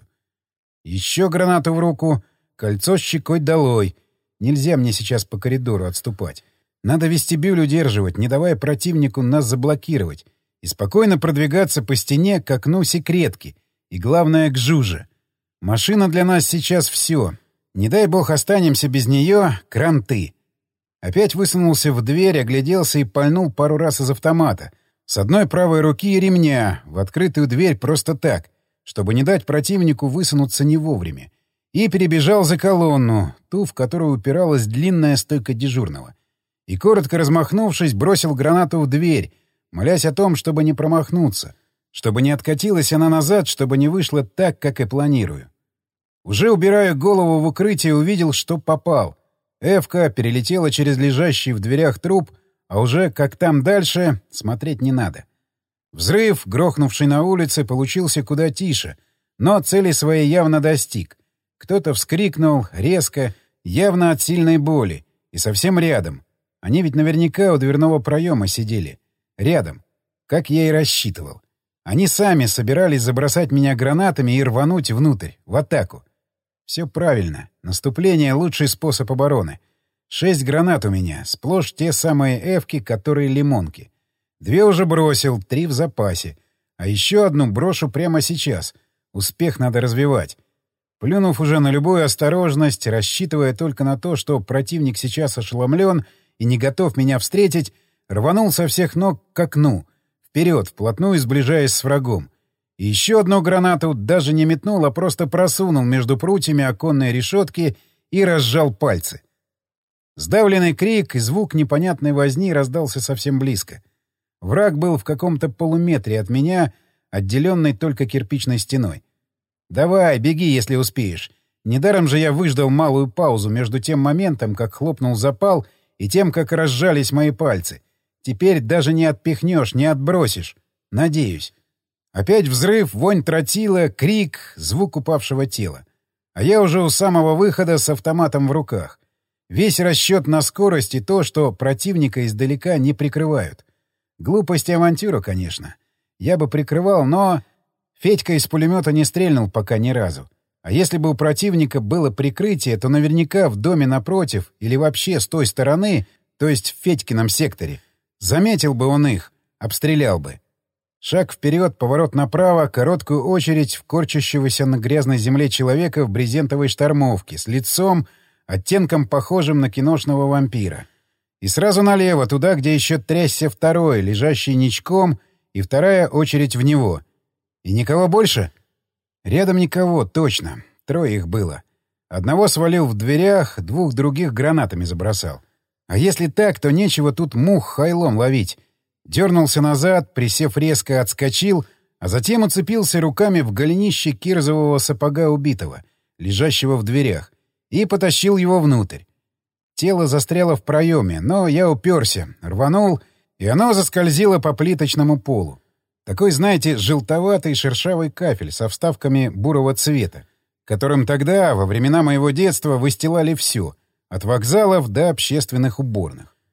Еще гранату в руку. Кольцо с щекой долой. Нельзя мне сейчас по коридору отступать. Надо вестибюль удерживать, не давая противнику нас заблокировать. И спокойно продвигаться по стене к окну секретки. И главное, к Жуже. Машина для нас сейчас все. Не дай бог останемся без нее — кранты. Опять высунулся в дверь, огляделся и пальнул пару раз из автомата. С одной правой руки и ремня, в открытую дверь просто так, чтобы не дать противнику высунуться не вовремя. И перебежал за колонну, ту, в которую упиралась длинная стойка дежурного. И, коротко размахнувшись, бросил гранату в дверь, молясь о том, чтобы не промахнуться, чтобы не откатилась она назад, чтобы не вышло так, как и планирую. Уже убирая голову в укрытие, увидел, что попал. Эвка перелетела через лежащий в дверях труп, а уже как там дальше, смотреть не надо. Взрыв, грохнувший на улице, получился куда тише, но цели своей явно достиг. Кто-то вскрикнул резко, явно от сильной боли, и совсем рядом. Они ведь наверняка у дверного проема сидели. Рядом. Как я и рассчитывал. Они сами собирались забросать меня гранатами и рвануть внутрь, в атаку. Все правильно. Наступление — лучший способ обороны. Шесть гранат у меня, сплошь те самые эвки, которые лимонки. Две уже бросил, три в запасе. А еще одну брошу прямо сейчас. Успех надо развивать. Плюнув уже на любую осторожность, рассчитывая только на то, что противник сейчас ошеломлен и не готов меня встретить, рванул со всех ног к окну, вперед, вплотную сближаясь с врагом. И еще одну гранату даже не метнул, а просто просунул между прутьями оконной решетки и разжал пальцы. Сдавленный крик и звук непонятной возни раздался совсем близко. Враг был в каком-то полуметре от меня, отделенный только кирпичной стеной. «Давай, беги, если успеешь. Недаром же я выждал малую паузу между тем моментом, как хлопнул запал, и тем, как разжались мои пальцы. Теперь даже не отпихнешь, не отбросишь. Надеюсь». Опять взрыв, вонь тротила, крик, звук упавшего тела. А я уже у самого выхода с автоматом в руках. Весь расчет на скорость и то, что противника издалека не прикрывают. Глупость и авантюра, конечно. Я бы прикрывал, но... Федька из пулемета не стрельнул пока ни разу. А если бы у противника было прикрытие, то наверняка в доме напротив или вообще с той стороны, то есть в Федькином секторе, заметил бы он их, обстрелял бы. Шаг вперед, поворот направо, короткую очередь в корчащегося на грязной земле человека в брезентовой штормовке с лицом, оттенком похожим на киношного вампира. И сразу налево, туда, где еще трясся второй, лежащий ничком, и вторая очередь в него. И никого больше? Рядом никого, точно. Трое их было. Одного свалил в дверях, двух других гранатами забросал. А если так, то нечего тут мух хайлом ловить. Дернулся назад, присев резко, отскочил, а затем уцепился руками в голенище кирзового сапога убитого, лежащего в дверях, и потащил его внутрь. Тело застряло в проеме, но я уперся, рванул, и оно заскользило по плиточному полу. Такой, знаете, желтоватый шершавый кафель со вставками бурого цвета, которым тогда, во времена моего детства, выстилали все, от вокзалов до общественных уборных.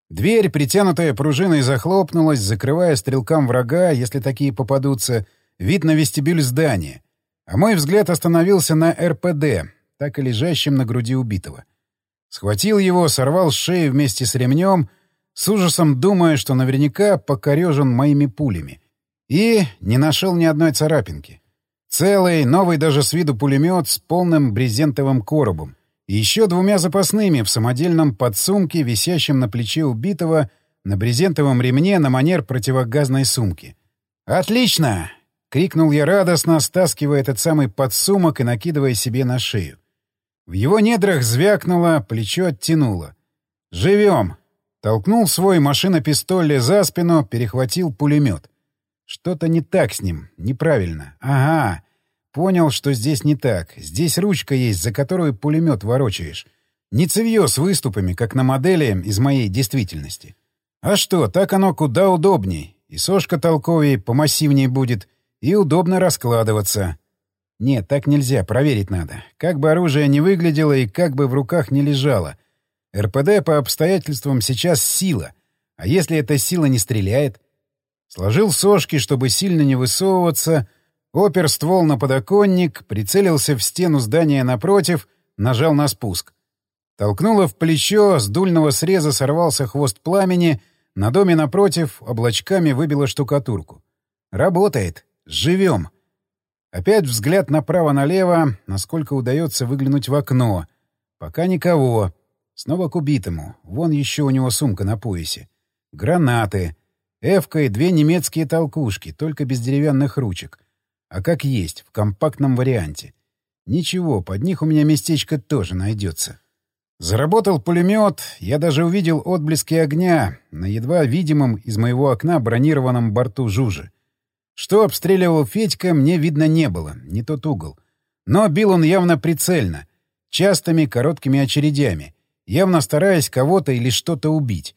Дверь, притянутая пружиной, захлопнулась, закрывая стрелкам врага, если такие попадутся, вид на вестибюль здания. А мой взгляд остановился на эр пэ дэ, так и лежащем на груди убитого. Схватил его, сорвал с шеи вместе с ремнем, с ужасом думая, что наверняка покорежен моими пулями. И не нашел ни одной царапинки. Целый, новый даже с виду пулемет с полным брезентовым коробом. И еще двумя запасными в самодельном подсумке, висящем на плече убитого, на брезентовом ремне на манер противогазной сумки. «Отлично!» — крикнул я радостно, стаскивая этот самый подсумок и накидывая себе на шею. В его недрах звякнуло, плечо оттянуло. «Живем!» Толкнул свой машинопистоль за спину, перехватил пулемет. Что-то не так с ним, неправильно. Ага, понял, что здесь не так. Здесь ручка есть, за которую пулемет ворочаешь. Не цевьё с выступами, как на модели из моей действительности. А что, так оно куда удобней. И сошка толковей, помассивней будет, и удобно раскладываться. Нет, так нельзя, проверить надо. Как бы оружие ни выглядело и как бы в руках не лежало. эр пэ дэ по обстоятельствам сейчас сила. А если эта сила не стреляет? Сложил сошки, чтобы сильно не высовываться, опер ствол на подоконник, прицелился в стену здания напротив, нажал на спуск. Толкнуло в плечо, с дульного среза сорвался хвост пламени, на доме напротив облачками выбило штукатурку. Работает. Живем. Опять взгляд направо-налево, насколько удается выглянуть в окно. Пока никого. Снова к убитому. Вон еще у него сумка на поясе. Гранаты. Эвка и две немецкие толкушки, только без деревянных ручек. А как есть, в компактном варианте. Ничего, под них у меня местечко тоже найдется. Заработал пулемет, я даже увидел отблески огня на едва видимом из моего окна бронированном борту Жужи. Что обстреливал Федька, мне видно не было, не тот угол. Но бил он явно прицельно, частыми короткими очередями, явно стараясь кого-то или что-то убить.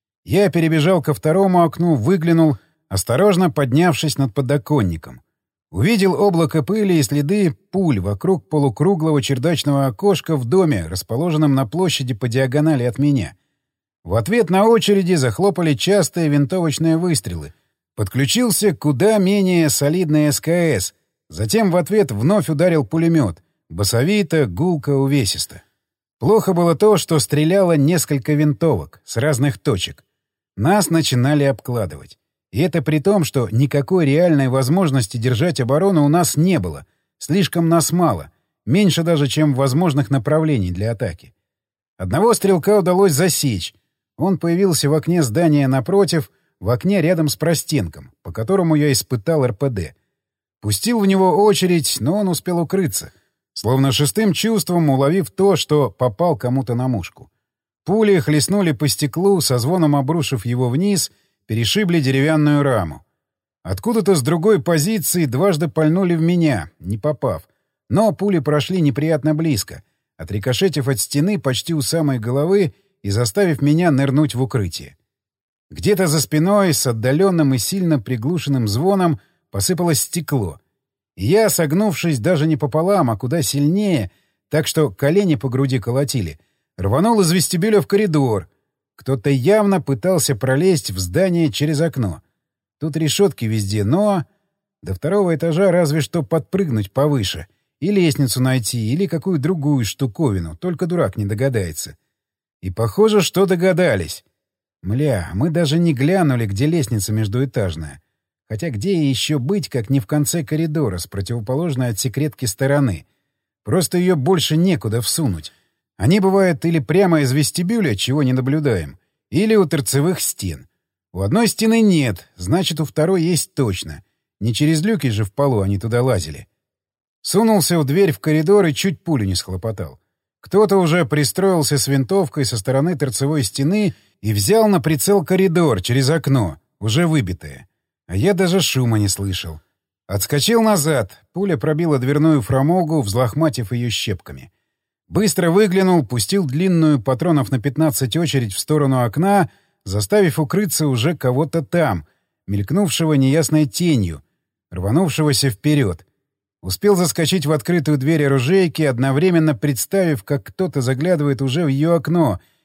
Я перебежал ко второму окну, выглянул, осторожно поднявшись над подоконником. Увидел облако пыли и следы пуль вокруг полукруглого чердачного окошка в доме, расположенном на площади по диагонали от меня. В ответ на очереди захлопали частые винтовочные выстрелы. Подключился куда менее солидный эс ка эс. Затем в ответ вновь ударил пулемет. Басовито, гулко, увесисто. Плохо было то, что стреляло несколько винтовок с разных точек. Нас начинали обкладывать. И это при том, что никакой реальной возможности держать оборону у нас не было. Слишком нас мало. Меньше даже, чем возможных направлений для атаки. Одного стрелка удалось засечь. Он появился в окне здания напротив, в окне рядом с простенком, по которому я испытал эр пэ дэ. Пустил в него очередь, но он успел укрыться, словно шестым чувством уловив то, что попал кому-то на мушку. Пули хлестнули по стеклу, со звоном обрушив его вниз, перешибли деревянную раму. Откуда-то с другой позиции дважды пальнули в меня, не попав. Но пули прошли неприятно близко, отрикошетив от стены почти у самой головы и заставив меня нырнуть в укрытие. Где-то за спиной с отдаленным и сильно приглушенным звоном посыпалось стекло. И я, согнувшись даже не пополам, а куда сильнее, так что колени по груди колотили, рванул из вестибюля в коридор. Кто-то явно пытался пролезть в здание через окно. Тут решетки везде, но... До второго этажа разве что подпрыгнуть повыше. И лестницу найти, или какую другую штуковину, только дурак не догадается. И похоже, что догадались. Мля, мы даже не глянули, где лестница междуэтажная. Хотя где ей еще быть, как не в конце коридора, с противоположной от секретки стороны. Просто ее больше некуда всунуть. Они бывают или прямо из вестибюля, чего не наблюдаем, или у торцевых стен. У одной стены нет, значит, у второй есть точно. Не через люки же в полу они туда лазили. Сунулся в дверь в коридор и чуть пулю не схлопотал. Кто-то уже пристроился с винтовкой со стороны торцевой стены и взял на прицел коридор через окно, уже выбитое. А я даже шума не слышал. Отскочил назад, пуля пробила дверную фрамугу, взлохматив ее щепками. Быстро выглянул, пустил длинную патронов на пятнадцать очередь в сторону окна, заставив укрыться уже кого-то там, мелькнувшего неясной тенью, рванувшегося вперед. Успел заскочить в открытую дверь оружейки, одновременно представив, как кто-то заглядывает уже в ее окно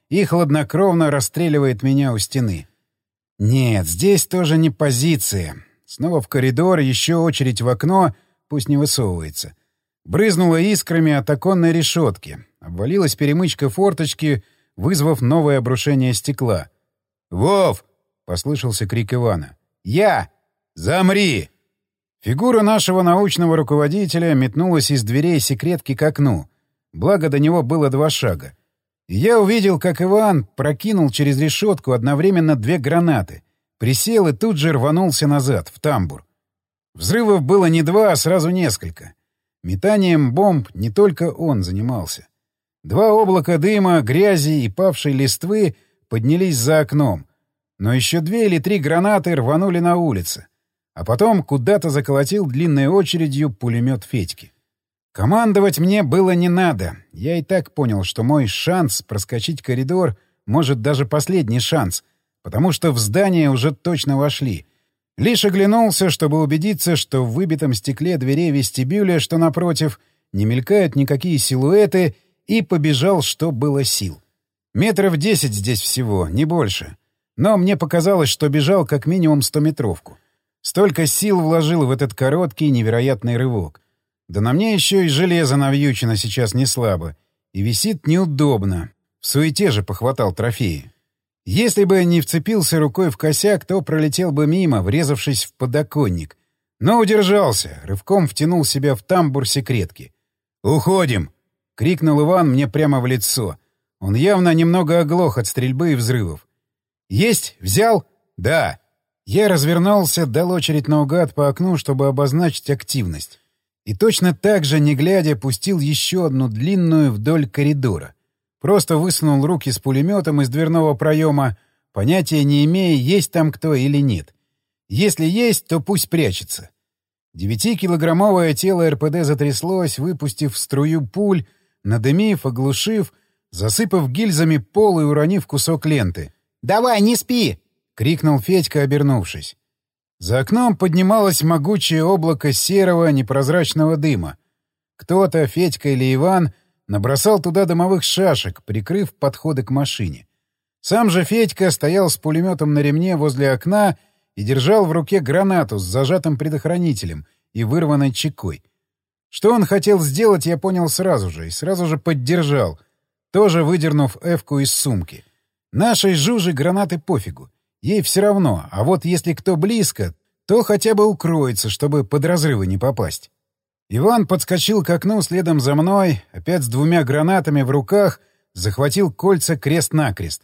и хладнокровно расстреливает меня у стены. Нет, здесь тоже не позиция. Снова в коридор, еще очередь в окно, пусть не высовывается. Брызнула искрами от оконной решетки. Обвалилась перемычка форточки, вызвав новое обрушение стекла. «Вов!» — послышался крик Ивана. «Я! Замри!» Фигура нашего научного руководителя метнулась из дверей секретки к окну. Благо, до него было два шага. И я увидел, как Иван прокинул через решетку одновременно две гранаты, присел и тут же рванулся назад, в тамбур. Взрывов было не два, а сразу несколько. Метанием бомб не только он занимался. Два облака дыма, грязи и павшей листвы поднялись за окном. Но еще две или три гранаты рванули на улице. А потом куда-то заколотил длинной очередью пулемет Федьки. Командовать мне было не надо. Я и так понял, что мой шанс проскочить коридор, может, даже последний шанс, потому что в здание уже точно вошли. Лишь оглянулся, чтобы убедиться, что в выбитом стекле дверей вестибюля, что напротив, не мелькают никакие силуэты, и побежал, что было сил. Метров десять здесь всего, не больше. Но мне показалось, что бежал как минимум стометровку. Столько сил вложил в этот короткий невероятный рывок. Да на мне еще и железо навьючено сейчас не слабо. И висит неудобно. В суете же похватал трофеи. Если бы не вцепился рукой в косяк, то пролетел бы мимо, врезавшись в подоконник. Но удержался, рывком втянул себя в тамбур секретки. «Уходим!» — крикнул Иван мне прямо в лицо. Он явно немного оглох от стрельбы и взрывов. «Есть? Взял?» «Да». Я развернулся, дал очередь наугад по окну, чтобы обозначить активность. И точно так же, не глядя, пустил еще одну длинную вдоль коридора. Просто высунул руки с пулеметом из дверного проема, понятия не имея, есть там кто или нет. Если есть, то пусть прячется. Девятикилограммовое тело РПД затряслось, выпустив струю пуль, надымив, оглушив, засыпав гильзами пол и уронив кусок ленты. «Давай, не спи!» — крикнул Федька, обернувшись. За окном поднималось могучее облако серого непрозрачного дыма. Кто-то, Федька или Иван, набросал туда дымовых шашек, прикрыв подходы к машине. Сам же Федька стоял с пулеметом на ремне возле окна и держал в руке гранату с зажатым предохранителем и вырванной чекой. Что он хотел сделать, я понял сразу же, и сразу же поддержал, тоже выдернув эвку из сумки. Нашей Жуже гранаты пофигу. Ей все равно, а вот если кто близко, то хотя бы укроется, чтобы под разрывы не попасть. Иван подскочил к окну следом за мной, опять с двумя гранатами в руках, захватил кольца крест-накрест.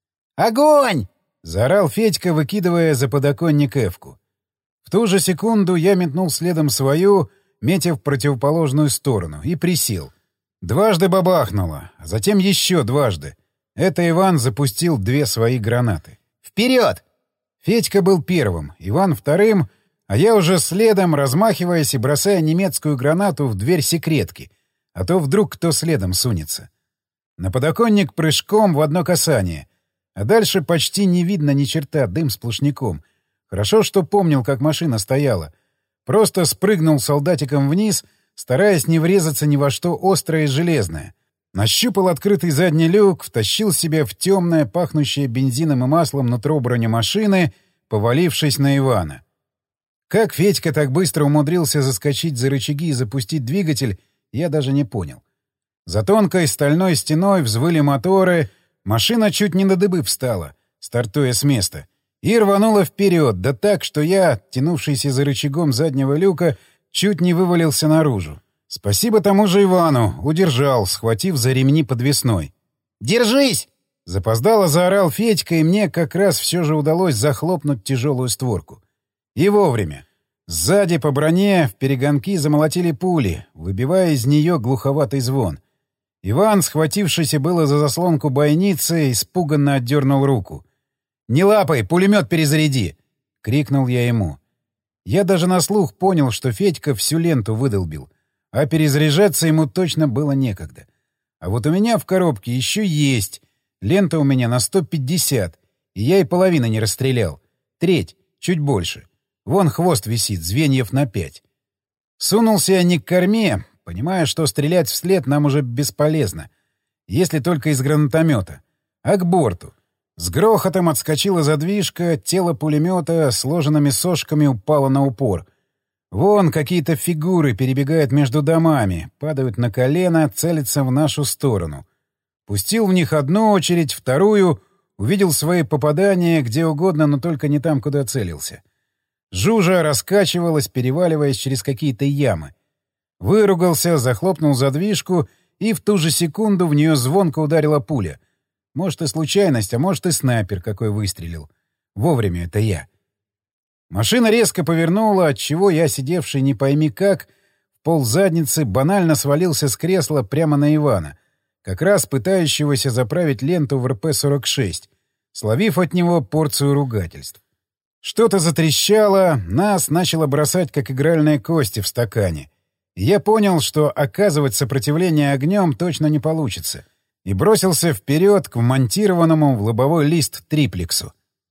«Огонь!» — заорал Федька, выкидывая за подоконник эвку. В ту же секунду я метнул следом свою, метя в противоположную сторону, и присел. Дважды бабахнуло, а затем еще дважды. Это Иван запустил две свои гранаты. «Вперед!» Федька был первым, Иван вторым, а я уже следом, размахиваясь и бросая немецкую гранату в дверь секретки, а то вдруг кто следом сунется. На подоконник прыжком в одно касание, а дальше почти не видно ни черта, дым сплошняком. Хорошо, что помнил, как машина стояла. Просто спрыгнул солдатиком вниз, стараясь не врезаться ни во что острое и железное. Нащупал открытый задний люк, втащил себя в темное, пахнущее бензином и маслом нутро бронемашины, повалившись на Ивана. Как Федька так быстро умудрился заскочить за рычаги и запустить двигатель, я даже не понял. За тонкой стальной стеной взвыли моторы, машина чуть не на дыбы встала, стартуя с места, и рванула вперед, да так, что я, тянувшийся за рычагом заднего люка, чуть не вывалился наружу. Спасибо тому же Ивану, удержал, схватив за ремни подвесной. «Держись!» — запоздало заорал Федька, и мне как раз все же удалось захлопнуть тяжелую створку. И вовремя. Сзади по броне в перегонки замолотили пули, выбивая из нее глуховатый звон. Иван, схватившийся было за заслонку бойницы, испуганно отдернул руку. «Не лапай, пулемет перезаряди!» — крикнул я ему. Я даже на слух понял, что Федька всю ленту выдолбил. А перезаряжаться ему точно было некогда. А вот у меня в коробке еще есть. Лента у меня на сто пятьдесят, и я и половины не расстрелял. Треть, чуть больше. Вон хвост висит, звеньев на пять. Сунулся я не к корме, понимая, что стрелять вслед нам уже бесполезно. Если только из гранатомета. а к борту. С грохотом отскочила задвижка, тело пулемета сложенными сошками упало на упор. Вон какие-то фигуры перебегают между домами, падают на колено, целятся в нашу сторону. Пустил в них одну очередь, вторую, увидел свои попадания где угодно, но только не там, куда целился. Жужа раскачивалась, переваливаясь через какие-то ямы. Выругался, захлопнул задвижку, и в ту же секунду в нее звонко ударила пуля. Может, и случайность, а может, и снайпер какой выстрелил. Вовремя это я. Машина резко повернула, отчего я, сидевший не пойми как, в ползадницы, банально свалился с кресла прямо на Ивана, как раз пытающегося заправить ленту в эр пэ сорок шесть, словив от него порцию ругательств. Что-то затрещало, нас начало бросать, как игральные кости в стакане. И я понял, что оказывать сопротивление огнем точно не получится, и бросился вперед к вмонтированному в лобовой лист триплексу.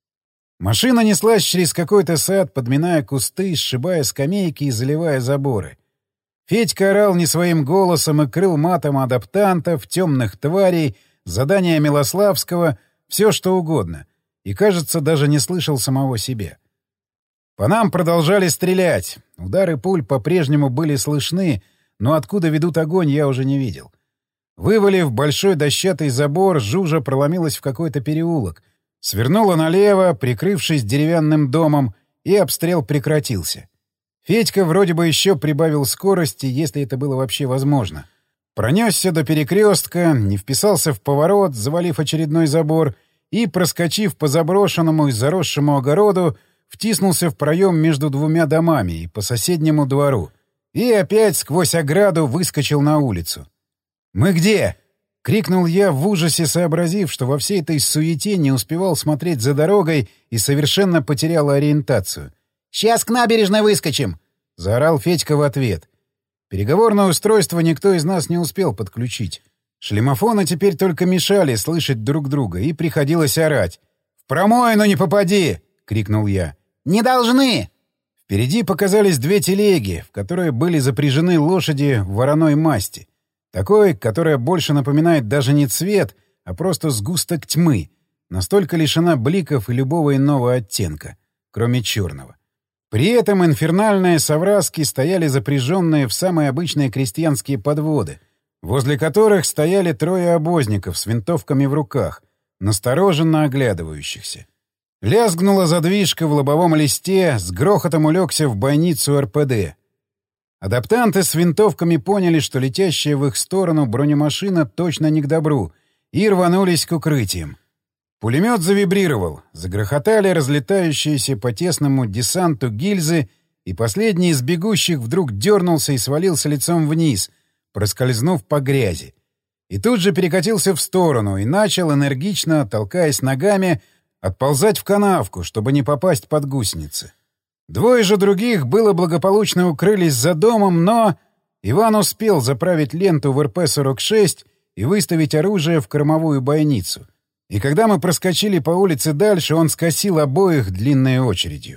Машина неслась через какой-то сад, подминая кусты, сшибая скамейки и заливая заборы. Федька орал не своим голосом и крыл матом адаптантов, темных тварей, задания Милославского, все что угодно, и, кажется, даже не слышал самого себя. По нам продолжали стрелять. Удары пуль по-прежнему были слышны, но откуда ведут огонь, я уже не видел. Вывалив большой дощатый забор, Жужа проломилась в какой-то переулок, свернула налево, прикрывшись деревянным домом, и обстрел прекратился. Федька вроде бы еще прибавил скорости, если это было вообще возможно. Пронесся до перекрестка, не вписался в поворот, завалив очередной забор, и, проскочив по заброшенному и заросшему огороду, втиснулся в проем между двумя домами и по соседнему двору. И опять сквозь ограду выскочил на улицу. «Мы где?» — крикнул я в ужасе, сообразив, что во всей этой суете не успевал смотреть за дорогой и совершенно потерял ориентацию. «Сейчас к набережной выскочим!» — заорал Федька в ответ. Переговорное устройство никто из нас не успел подключить. Шлемофоны теперь только мешали слышать друг друга, и приходилось орать. «В промоину не попади!» — крикнул я. «Не должны!» Впереди показались две телеги, в которые были запряжены лошади вороной масти. Такой, которая больше напоминает даже не цвет, а просто сгусток тьмы, настолько лишена бликов и любого иного оттенка, кроме черного. При этом инфернальные совраски стояли запряженные в самые обычные крестьянские подводы, возле которых стояли трое обозников с винтовками в руках, настороженно оглядывающихся. Лязгнула задвижка в лобовом листе, с грохотом улегся в бойницу эр пэ дэ. Адаптанты с винтовками поняли, что летящая в их сторону бронемашина точно не к добру, и рванулись к укрытиям. Пулемет завибрировал, загрохотали разлетающиеся по тесному десанту гильзы, и последний из бегущих вдруг дернулся и свалился лицом вниз, проскользнув по грязи. И тут же перекатился в сторону и начал, энергично, толкаясь ногами, отползать в канавку, чтобы не попасть под гусеницы. Двое же других было благополучно укрылись за домом, но Иван успел заправить ленту в эр пэ сорок шесть и выставить оружие в кормовую бойницу. И когда мы проскочили по улице дальше, он скосил обоих длинной очередью.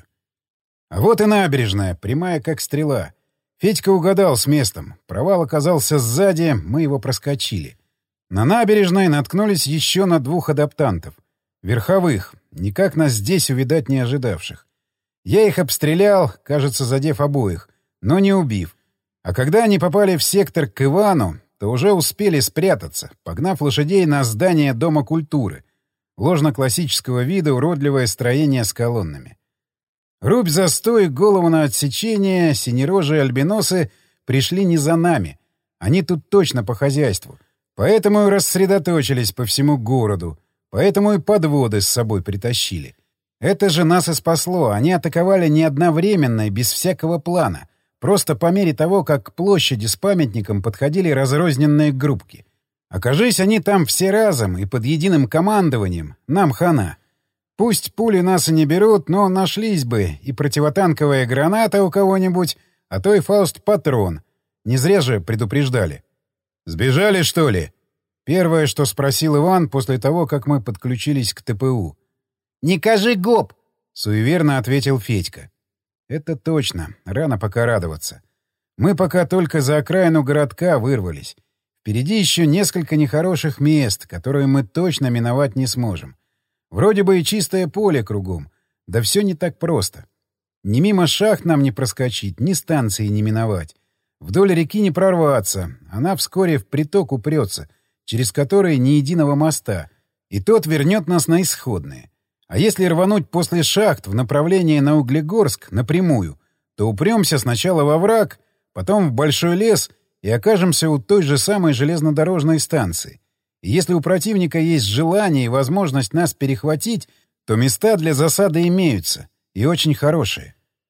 А вот и набережная, прямая как стрела. Федька угадал с местом. Провал оказался сзади, мы его проскочили. На набережной наткнулись еще на двух адаптантов. Верховых, никак нас здесь увидать не ожидавших. Я их обстрелял, кажется, задев обоих, но не убив. А когда они попали в сектор к Ивану, то уже успели спрятаться, погнав лошадей на здание Дома культуры. Ложно-классического вида уродливое строение с колоннами. Рубь застой, голову на отсечение, синерожие альбиносы пришли не за нами. Они тут точно по хозяйству. Поэтому и рассредоточились по всему городу. Поэтому и подводы с собой притащили. Это же нас и спасло. Они атаковали не одновременно и без всякого плана. Просто по мере того, как к площади с памятником подходили разрозненные группки. Окажись они там все разом и под единым командованием, нам хана. Пусть пули нас и не берут, но нашлись бы и противотанковая граната у кого-нибудь, а то и фауст-патрон. Не зря же предупреждали. «Сбежали, что ли?» Первое, что спросил Иван после того, как мы подключились к тэ пэ у. «Не кажи гоп!» — суеверно ответил Федька. «Это точно. Рано пока радоваться. Мы пока только за окраину городка вырвались. Впереди еще несколько нехороших мест, которые мы точно миновать не сможем. Вроде бы и чистое поле кругом, да все не так просто. Ни мимо шахт нам не проскочить, ни станции не миновать. Вдоль реки не прорваться, она вскоре в приток упрется, через который ни единого моста, и тот вернет нас на исходные. А если рвануть после шахт в направлении на Углегорск напрямую, то упремся сначала во враг, потом в большой лес и окажемся у той же самой железнодорожной станции. И если у противника есть желание и возможность нас перехватить, то места для засады имеются, и очень хорошие.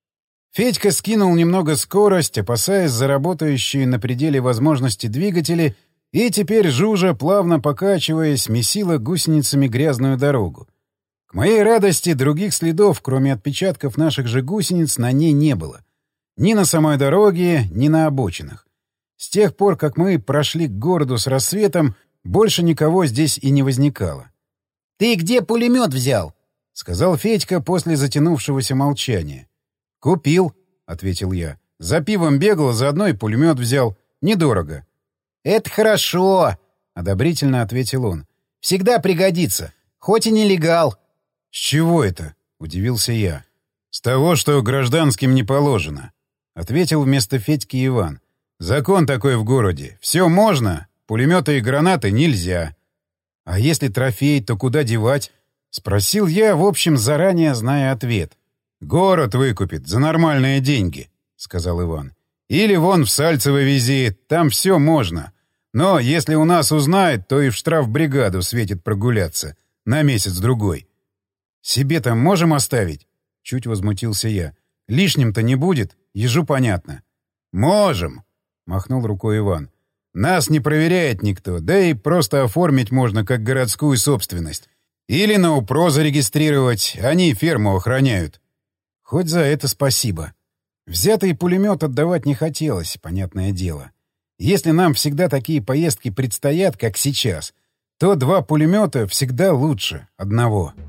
Федька скинул немного скорость, опасаясь за работающие на пределе возможности двигатели, и теперь Жужа, плавно покачиваясь, месила гусеницами грязную дорогу. К моей радости других следов, кроме отпечатков наших же гусениц, на ней не было. Ни на самой дороге, ни на обочинах. С тех пор, как мы прошли к городу с рассветом, больше никого здесь и не возникало. — Ты где пулемет взял? — сказал Федька после затянувшегося молчания. — Купил, — ответил я. — За пивом бегал, заодно и пулемет взял. Недорого. — Это хорошо, — одобрительно ответил он. — Всегда пригодится, хоть и нелегал. — С чего это? — удивился я. — С того, что гражданским не положено, — ответил вместо Федьки Иван. — Закон такой в городе. Все можно, пулеметы и гранаты нельзя. — А если трофей, то куда девать? — спросил я, в общем, заранее зная ответ. — Город выкупит за нормальные деньги, — сказал Иван. — Или вон в Сальцево вези, там все можно. Но если у нас узнает, то и в штрафбригаду светит прогуляться. На месяц-другой. — Себе там можем оставить? — чуть возмутился я. — Лишним-то не будет, ежу понятно. — Можем, — махнул рукой Иван. — Нас не проверяет никто, да и просто оформить можно как городскую собственность. Или на УПРО зарегистрировать, они ферму охраняют. Хоть за это спасибо. Взятый пулемет отдавать не хотелось, понятное дело. Если нам всегда такие поездки предстоят, как сейчас, то два пулемета всегда лучше одного.